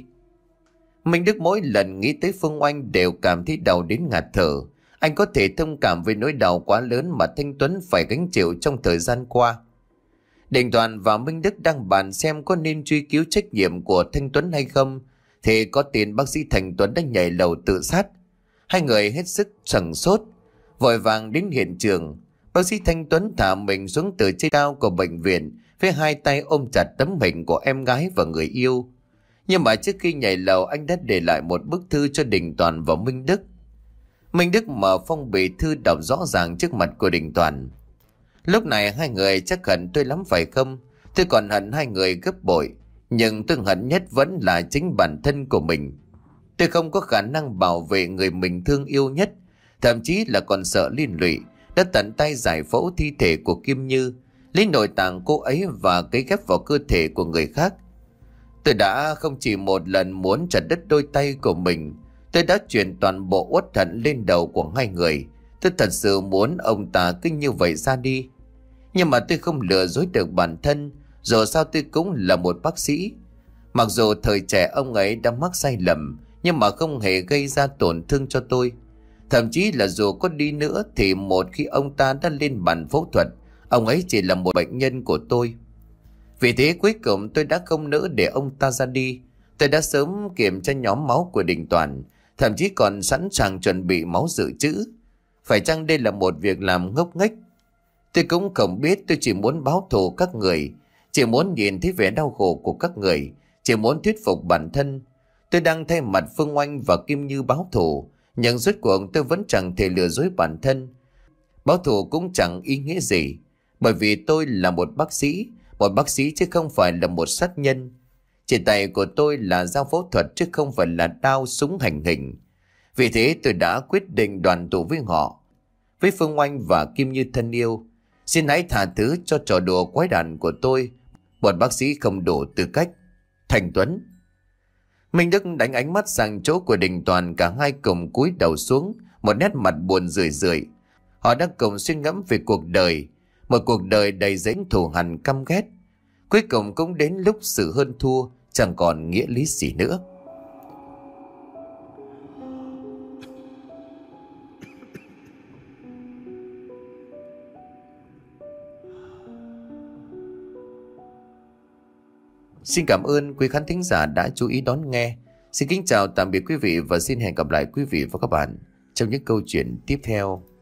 Minh Đức mỗi lần nghĩ tới Phương Oanh đều cảm thấy đau đến ngạt thở. Anh có thể thông cảm với nỗi đau quá lớn mà Thanh Tuấn phải gánh chịu trong thời gian qua. Đình Toàn và Minh Đức đang bàn xem có nên truy cứu trách nhiệm của Thanh Tuấn hay không, thì có tin bác sĩ Thanh Tuấn đã nhảy lầu tự sát. Hai người hết sức sửng sốt, vội vàng đến hiện trường. Bác sĩ Thanh Tuấn thả mình xuống từ trên cao của bệnh viện, với hai tay ôm chặt tấm hình của em gái và người yêu. Nhưng mà trước khi nhảy lầu, anh đã để lại một bức thư cho Đình Toàn và Minh Đức. Minh Đức mở phong bì thư đọc rõ ràng trước mặt của Đình Toàn. Lúc này hai người chắc hận tôi lắm phải không? Tôi còn hận hai người gấp bội. Nhưng tôi hận nhất vẫn là chính bản thân của mình. Tôi không có khả năng bảo vệ người mình thương yêu nhất. Thậm chí là còn sợ liên lụy. Đã tận tay giải phẫu thi thể của Kim Như, lấy nội tạng cô ấy và cấy ghép vào cơ thể của người khác. Tôi đã không chỉ một lần muốn chặt đứt đôi tay của mình. Tôi đã chuyển toàn bộ uất hận lên đầu của hai người. Tôi thật sự muốn ông ta cứ như vậy ra đi. Nhưng mà tôi không lừa dối được bản thân. Dù sao tôi cũng là một bác sĩ. Mặc dù thời trẻ ông ấy đã mắc sai lầm, nhưng mà không hề gây ra tổn thương cho tôi. Thậm chí là dù có đi nữa thì một khi ông ta đã lên bàn phẫu thuật, ông ấy chỉ là một bệnh nhân của tôi. Vì thế cuối cùng tôi đã không nỡ để ông ta ra đi. Tôi đã sớm kiểm tra nhóm máu của Đình Toàn, thậm chí còn sẵn sàng chuẩn bị máu dự trữ. Phải chăng đây là một việc làm ngốc nghếch? Tôi cũng không biết, tôi chỉ muốn báo thù các người. Chỉ muốn nhìn thấy vẻ đau khổ của các người. Chỉ muốn thuyết phục bản thân. Tôi đang thay mặt Phương Oanh và Kim Như báo thù. Nhưng rốt cuộc tôi vẫn chẳng thể lừa dối bản thân. Báo thù cũng chẳng ý nghĩa gì. Bởi vì tôi là một bác sĩ. Một bác sĩ chứ không phải là một sát nhân. Trên tay của tôi là dao phẫu thuật chứ không phải là đao súng hành hình. Vì thế tôi đã quyết định đoàn tụ với họ. Với Phương Oanh và Kim Như thân yêu. Xin hãy tha thứ cho trò đùa quái đản của tôi. Một bác sĩ không đủ tư cách. Thành Tuấn. Minh Đức đánh ánh mắt sang chỗ của Đình Toàn, cả hai cùng cúi đầu xuống, một nét mặt buồn rười rượi. Họ đang cùng suy ngẫm về cuộc đời, một cuộc đời đầy rẫy thù hằn căm ghét. Cuối cùng cũng đến lúc sự hơn thua chẳng còn nghĩa lý gì nữa. Xin cảm ơn quý khán thính giả đã chú ý đón nghe. Xin kính chào tạm biệt quý vị và xin hẹn gặp lại quý vị và các bạn trong những câu chuyện tiếp theo.